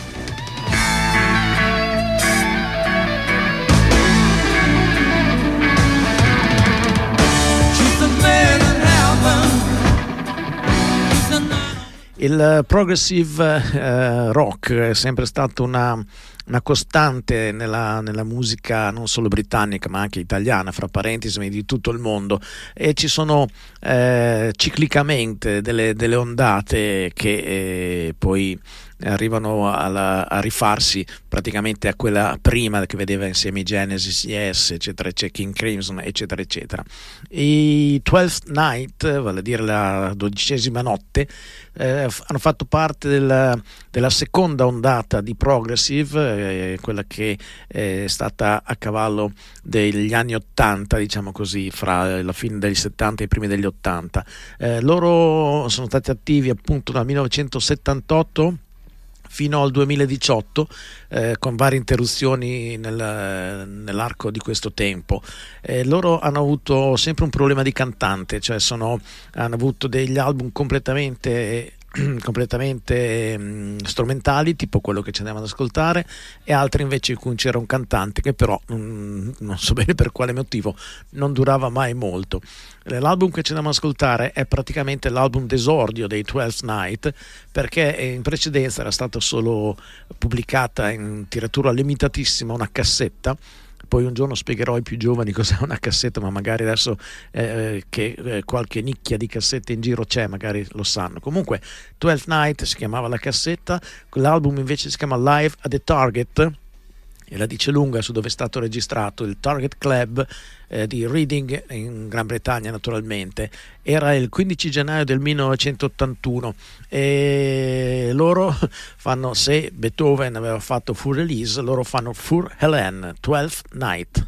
Il progressive eh, rock è sempre stato una, una costante nella, nella musica non solo britannica ma anche italiana, fra parentesi, di tutto il mondo, e ci sono eh, ciclicamente delle, delle ondate che eh, poi arrivano alla, a rifarsi praticamente a quella prima, che vedeva insieme i Genesis, Yes, eccetera, eccetera, King Crimson, eccetera, eccetera. I Twelfth Night, vale a dire la dodicesima notte, eh, hanno fatto parte della, della seconda ondata di progressive, eh, quella che è stata a cavallo degli anni ottanta, diciamo così, fra la fine degli settanta e i primi degli ottanta. Eh, loro sono stati attivi appunto dal millenovecentosettantotto fino al duemiladiciotto, eh, con varie interruzioni nel, nell'arco di questo tempo. Eh, loro hanno avuto sempre un problema di cantante, cioè sono, hanno avuto degli album completamente completamente mh, strumentali, tipo quello che ci andiamo ad ascoltare, e altri invece in cui c'era un cantante che però mh, non so bene per quale motivo non durava mai molto. L'album che ci andiamo ad ascoltare è praticamente l'album d'esordio dei Twelfth Night, perché in precedenza era stata solo pubblicata in tiratura limitatissima una cassetta. Poi un giorno spiegherò ai più giovani cos'è una cassetta, ma magari adesso eh, che eh, qualche nicchia di cassette in giro c'è, magari lo sanno. Comunque Twelfth Night si chiamava la cassetta, l'album invece si chiama Live at the Target, e la dice lunga su dove è stato registrato. Il Target Club eh, di Reading in Gran Bretagna, naturalmente. Era il quindici gennaio del millenovecentottantuno, e loro fanno, se Beethoven aveva fatto Für Elise, loro fanno Für Helene, Twelfth Night.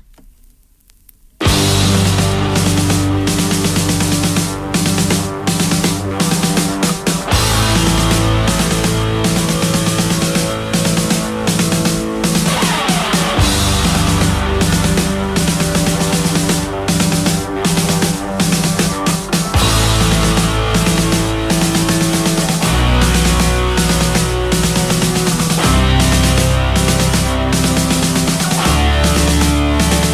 Thank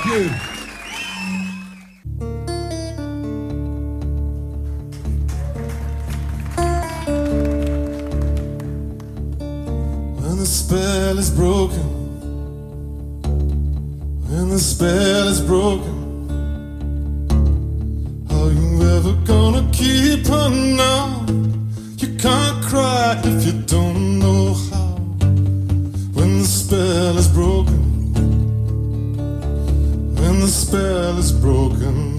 you. When the spell is broken, when the spell is broken, are you ever gonna keep her now? You can't cry if you don't know how. When the spell is broken, when the spell is broken,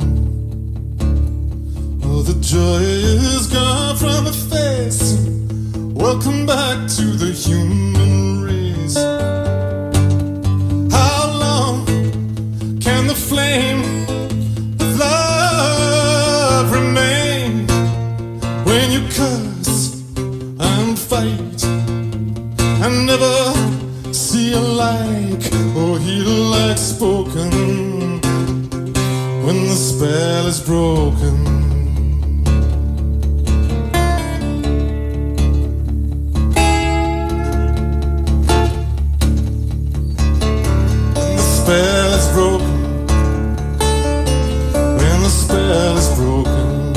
oh, the joy is gone from her face. Welcome back to the human race. How long can the flame of love remain when you curse and fight and never see a like or hear a like spoken? When the spell is broken, spell is broken, when the spell is broken,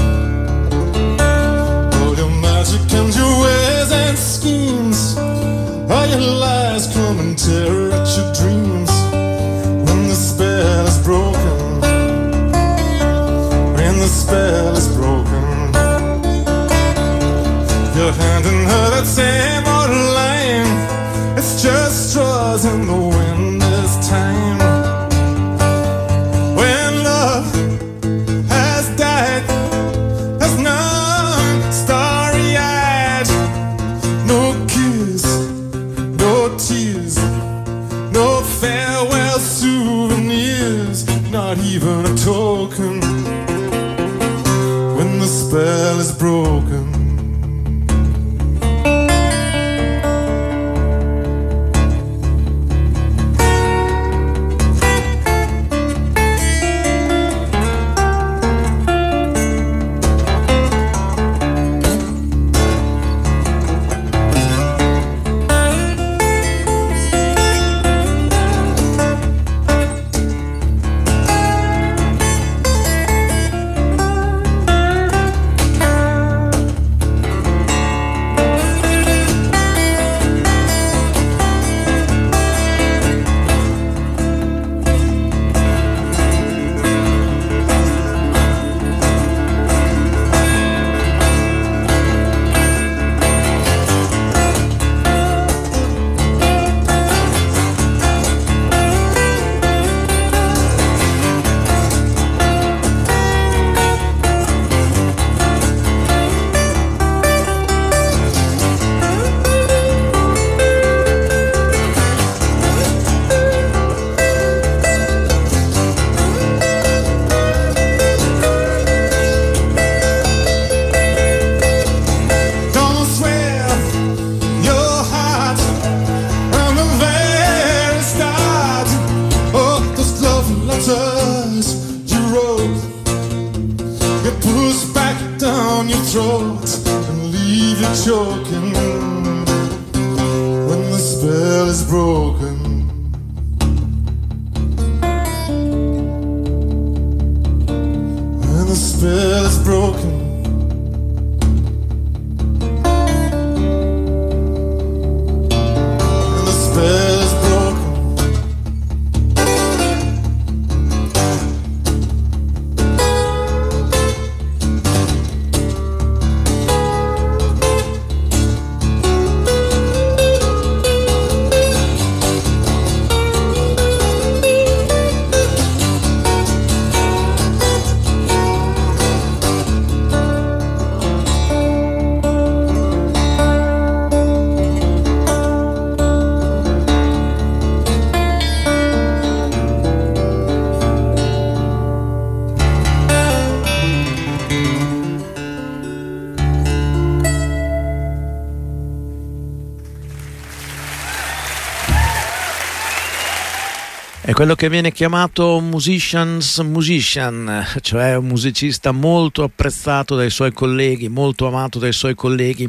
all your magic and your ways and schemes, all your lies come and tear at your dreams. When the spell is broken, when the spell is broken, you're handing her that same old line. It's just straws in the wind this time. When love has died, there's none starry-eyed. No kiss, no tears, no farewell souvenirs, not even a token. When the spell is broken, È quello che viene chiamato musician's musician, cioè un musicista molto apprezzato dai suoi colleghi, molto amato dai suoi colleghi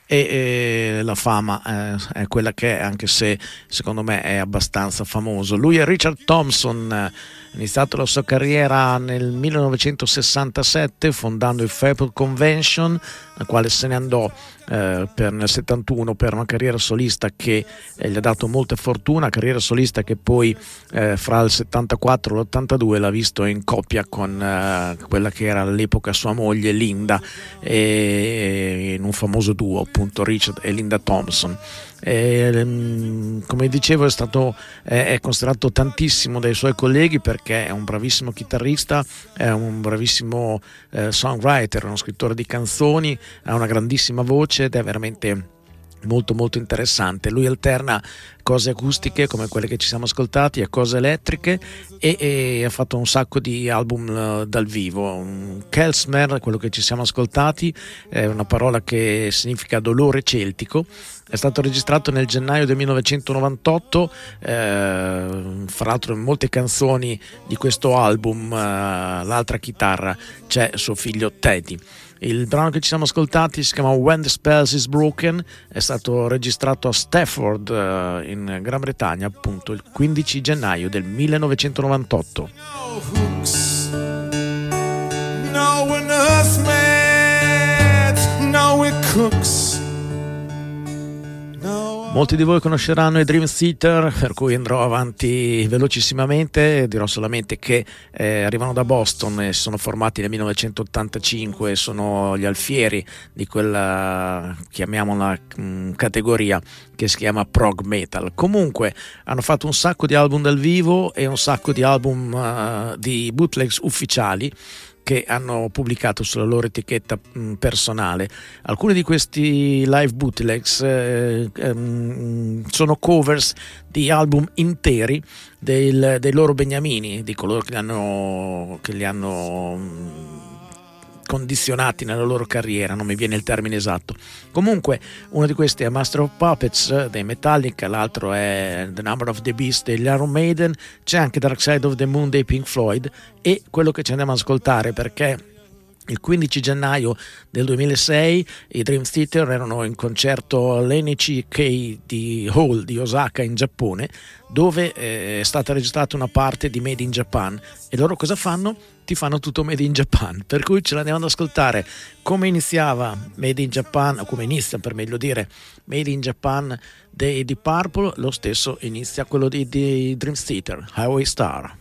e, e la fama eh, è quella che è, anche se secondo me è abbastanza famoso. Lui è Richard Thompson, ha iniziato la sua carriera nel millenovecentosessantasette fondando il Fairport Convention, la quale se ne andò eh, per, nel settantuno per una carriera solista che eh, gli ha dato molta fortuna, carriera solista che poi eh, fra il settantaquattro e l'ottantadue l'ha visto in coppia con eh, quella che era all'epoca sua moglie Linda, e, in un famoso duo appunto Richard e Linda Thompson. E, come dicevo, è stato è, è considerato tantissimo dai suoi colleghi perché è un bravissimo chitarrista, è un bravissimo eh, songwriter, uno scrittore di canzoni, ha una grandissima voce ed è veramente molto molto interessante. Lui alterna cose acustiche come quelle che ci siamo ascoltati a cose elettriche e, e ha fatto un sacco di album uh, dal vivo. Kelsmer, quello che ci siamo ascoltati, è una parola che significa dolore celtico, è stato registrato nel gennaio del millenovecentonovantotto, eh, fra l'altro in molte canzoni di questo album uh, l'altra chitarra c'è suo figlio Teddy. Il brano che ci siamo ascoltati si chiama When the Spell is Broken, è stato registrato a Stafford uh, in Gran Bretagna appunto il quindici gennaio del millenovecentonovantotto. No hooks, no when earth met, no it cooks. Molti di voi conosceranno i Dream Theater, per cui andrò avanti velocissimamente. Dirò solamente che eh, arrivano da Boston e si sono formati nel millenovecentottantacinque, sono gli alfieri di quella, chiamiamola, mh, categoria che si chiama prog metal. Comunque hanno fatto un sacco di album dal vivo e un sacco di album uh, di bootlegs ufficiali che hanno pubblicato sulla loro etichetta mh, personale. Alcuni di questi live bootlegs eh, ehm, sono covers di album interi del, dei loro beniamini, di coloro che li hanno, che li hanno mh, condizionati nella loro carriera, non mi viene il termine esatto. Comunque uno di questi è Master of Puppets dei Metallica, l'altro è The Number of the Beast degli Iron Maiden, c'è anche Dark Side of the Moon dei Pink Floyd, e quello che ci andiamo ad ascoltare, perché il quindici gennaio del duemilasei i Dream Theater erano in concerto all'N C K di Hall di Osaka in Giappone, dove è stata registrata una parte di Made in Japan, e loro cosa fanno? Ti fanno tutto Made in Japan, per cui ce l'andiamo ad ascoltare. Come iniziava Made in Japan, o come inizia per meglio dire Made in Japan dei Deep Purple, lo stesso inizia quello di, di Dream Theater, Highway Star.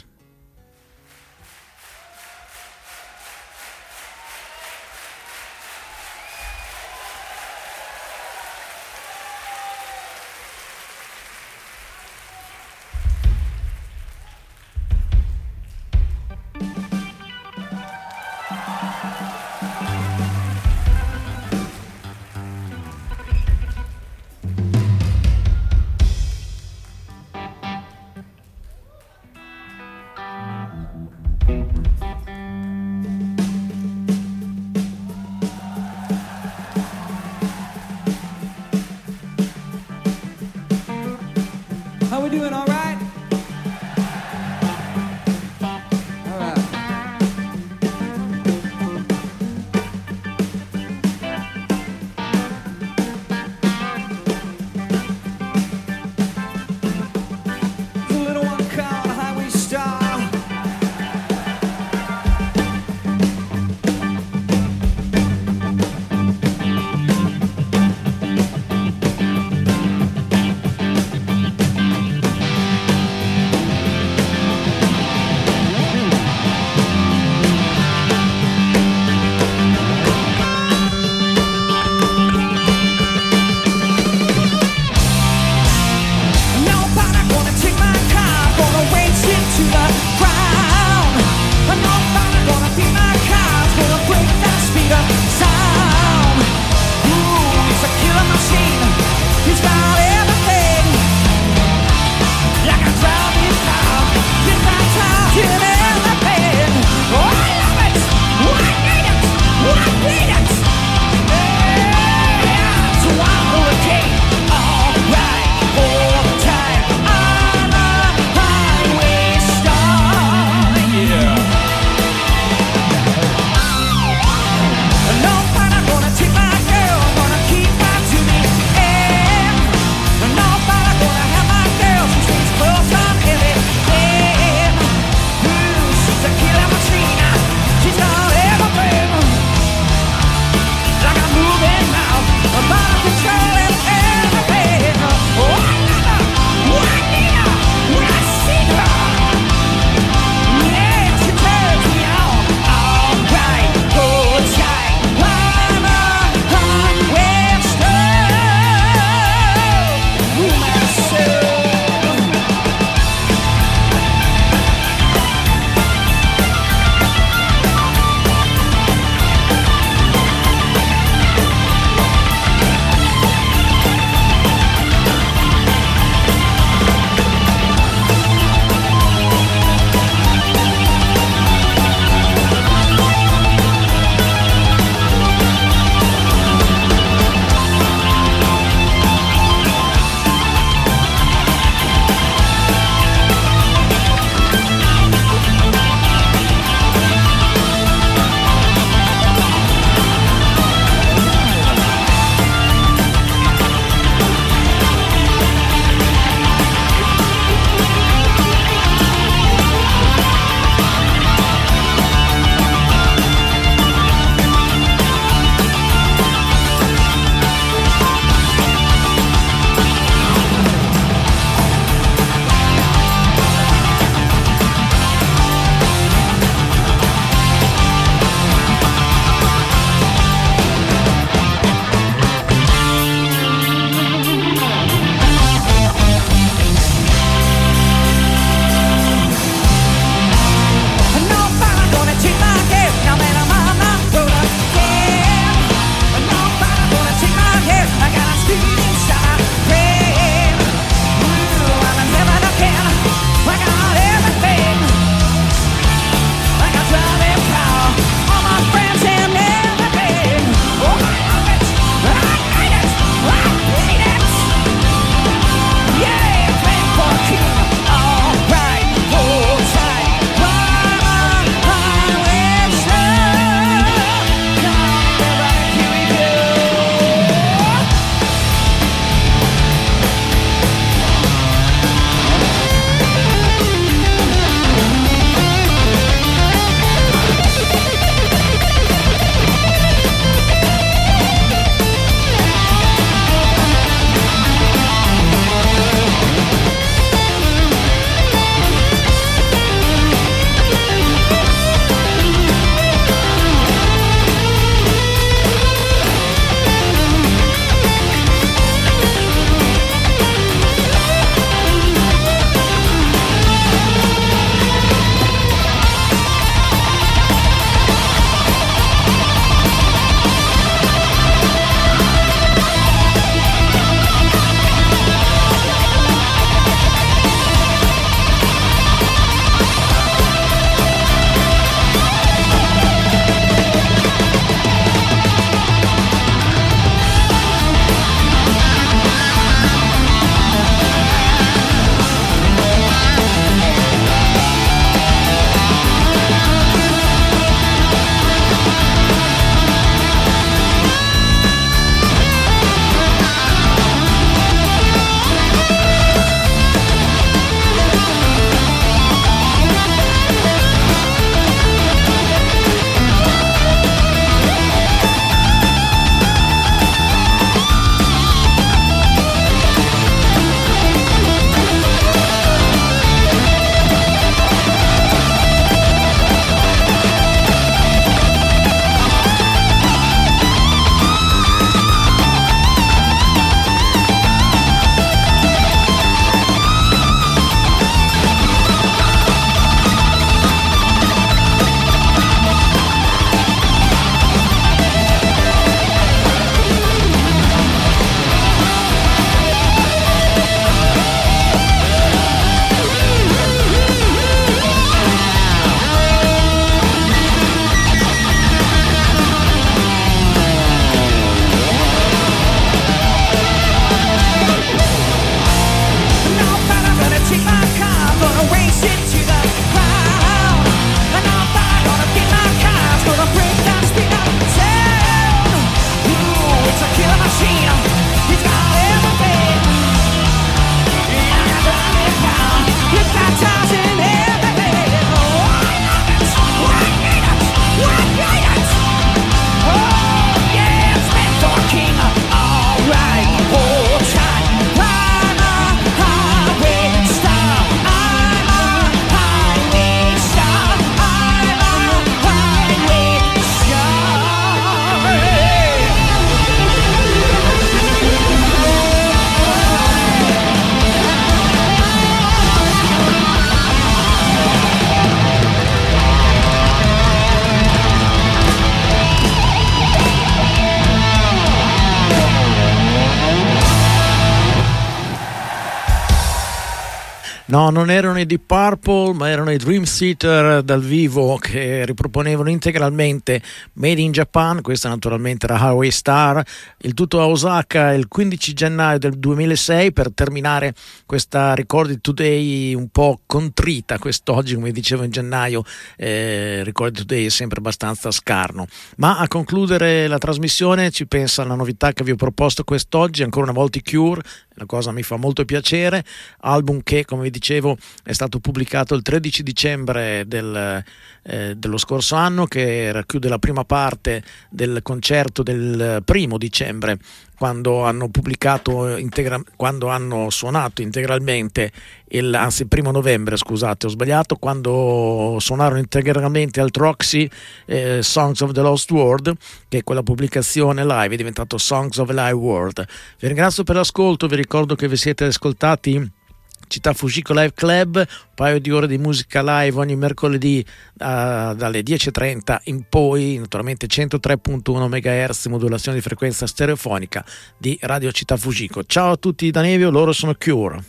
No, non erano i Deep Purple, ma erano i Dream Theater dal vivo che riproponevano integralmente Made in Japan. Questa naturalmente era Highway Star, il tutto a Osaka il quindici gennaio del duemilasei, per terminare questa Recorded Today un po' contrita quest'oggi. Come dicevo in gennaio, eh, Recorded Today è sempre abbastanza scarno, ma a concludere la trasmissione ci pensa la novità che vi ho proposto quest'oggi, ancora una volta i Cure. La cosa mi fa molto piacere, album che, come vi dicevo, è stato pubblicato il tredici dicembre del, eh, dello scorso anno, che racchiude la prima parte del concerto del primo dicembre, quando hanno pubblicato integra- quando hanno suonato integralmente il, anzi il primo novembre, scusate ho sbagliato, quando suonarono integralmente al Roxy eh, Songs of the Lost World, che è quella pubblicazione live, è diventato Songs of a Live World. Vi ringrazio per l'ascolto, vi ricordo che vi siete ascoltati Città Fujiko Live Club, un paio di ore di musica live ogni mercoledì uh, dalle dieci e trenta in poi, naturalmente centotré virgola uno megahertz, modulazione di frequenza stereofonica di Radio Città Fujiko. Ciao a tutti da Nevio, loro sono Cure.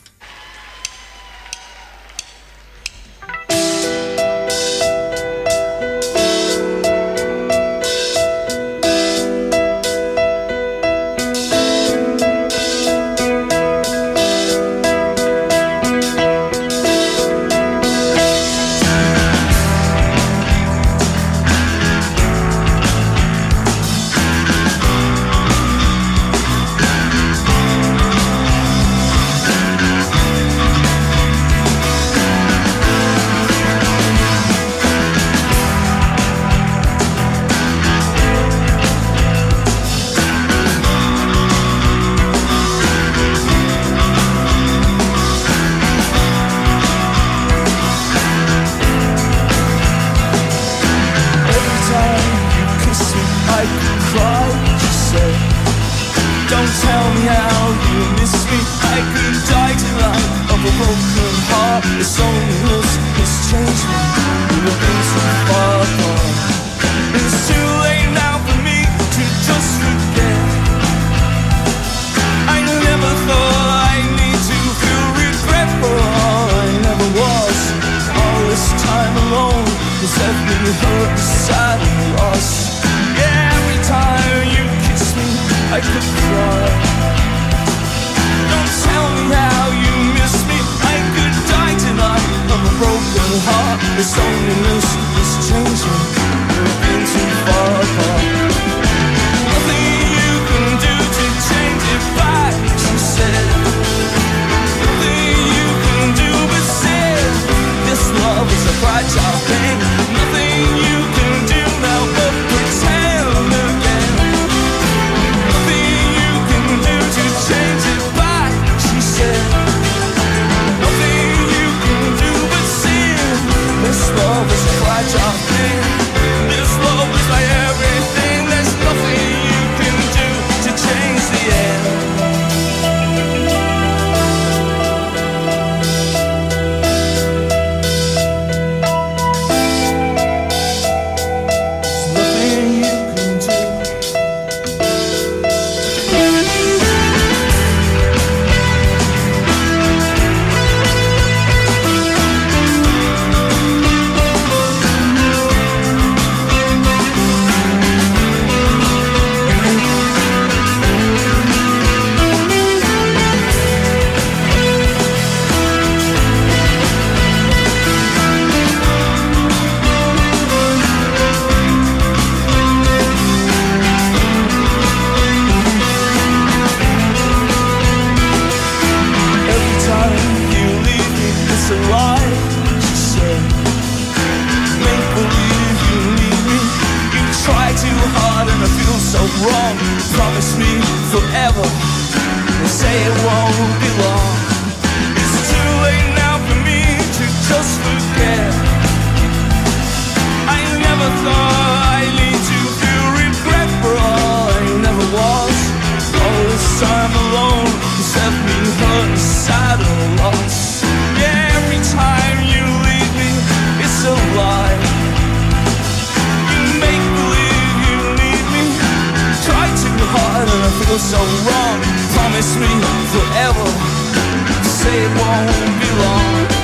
So wrong, promise me forever. Say it won't be long.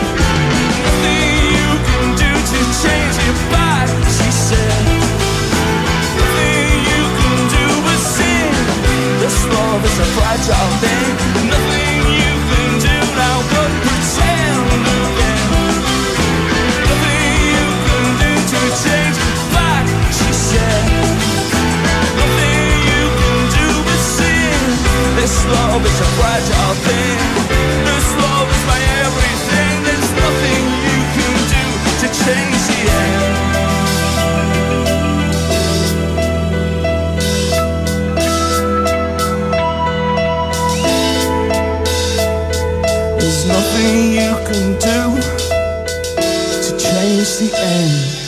fragile thing. This love is my everything. There's nothing you can do to change the end. There's nothing you can do to change the end.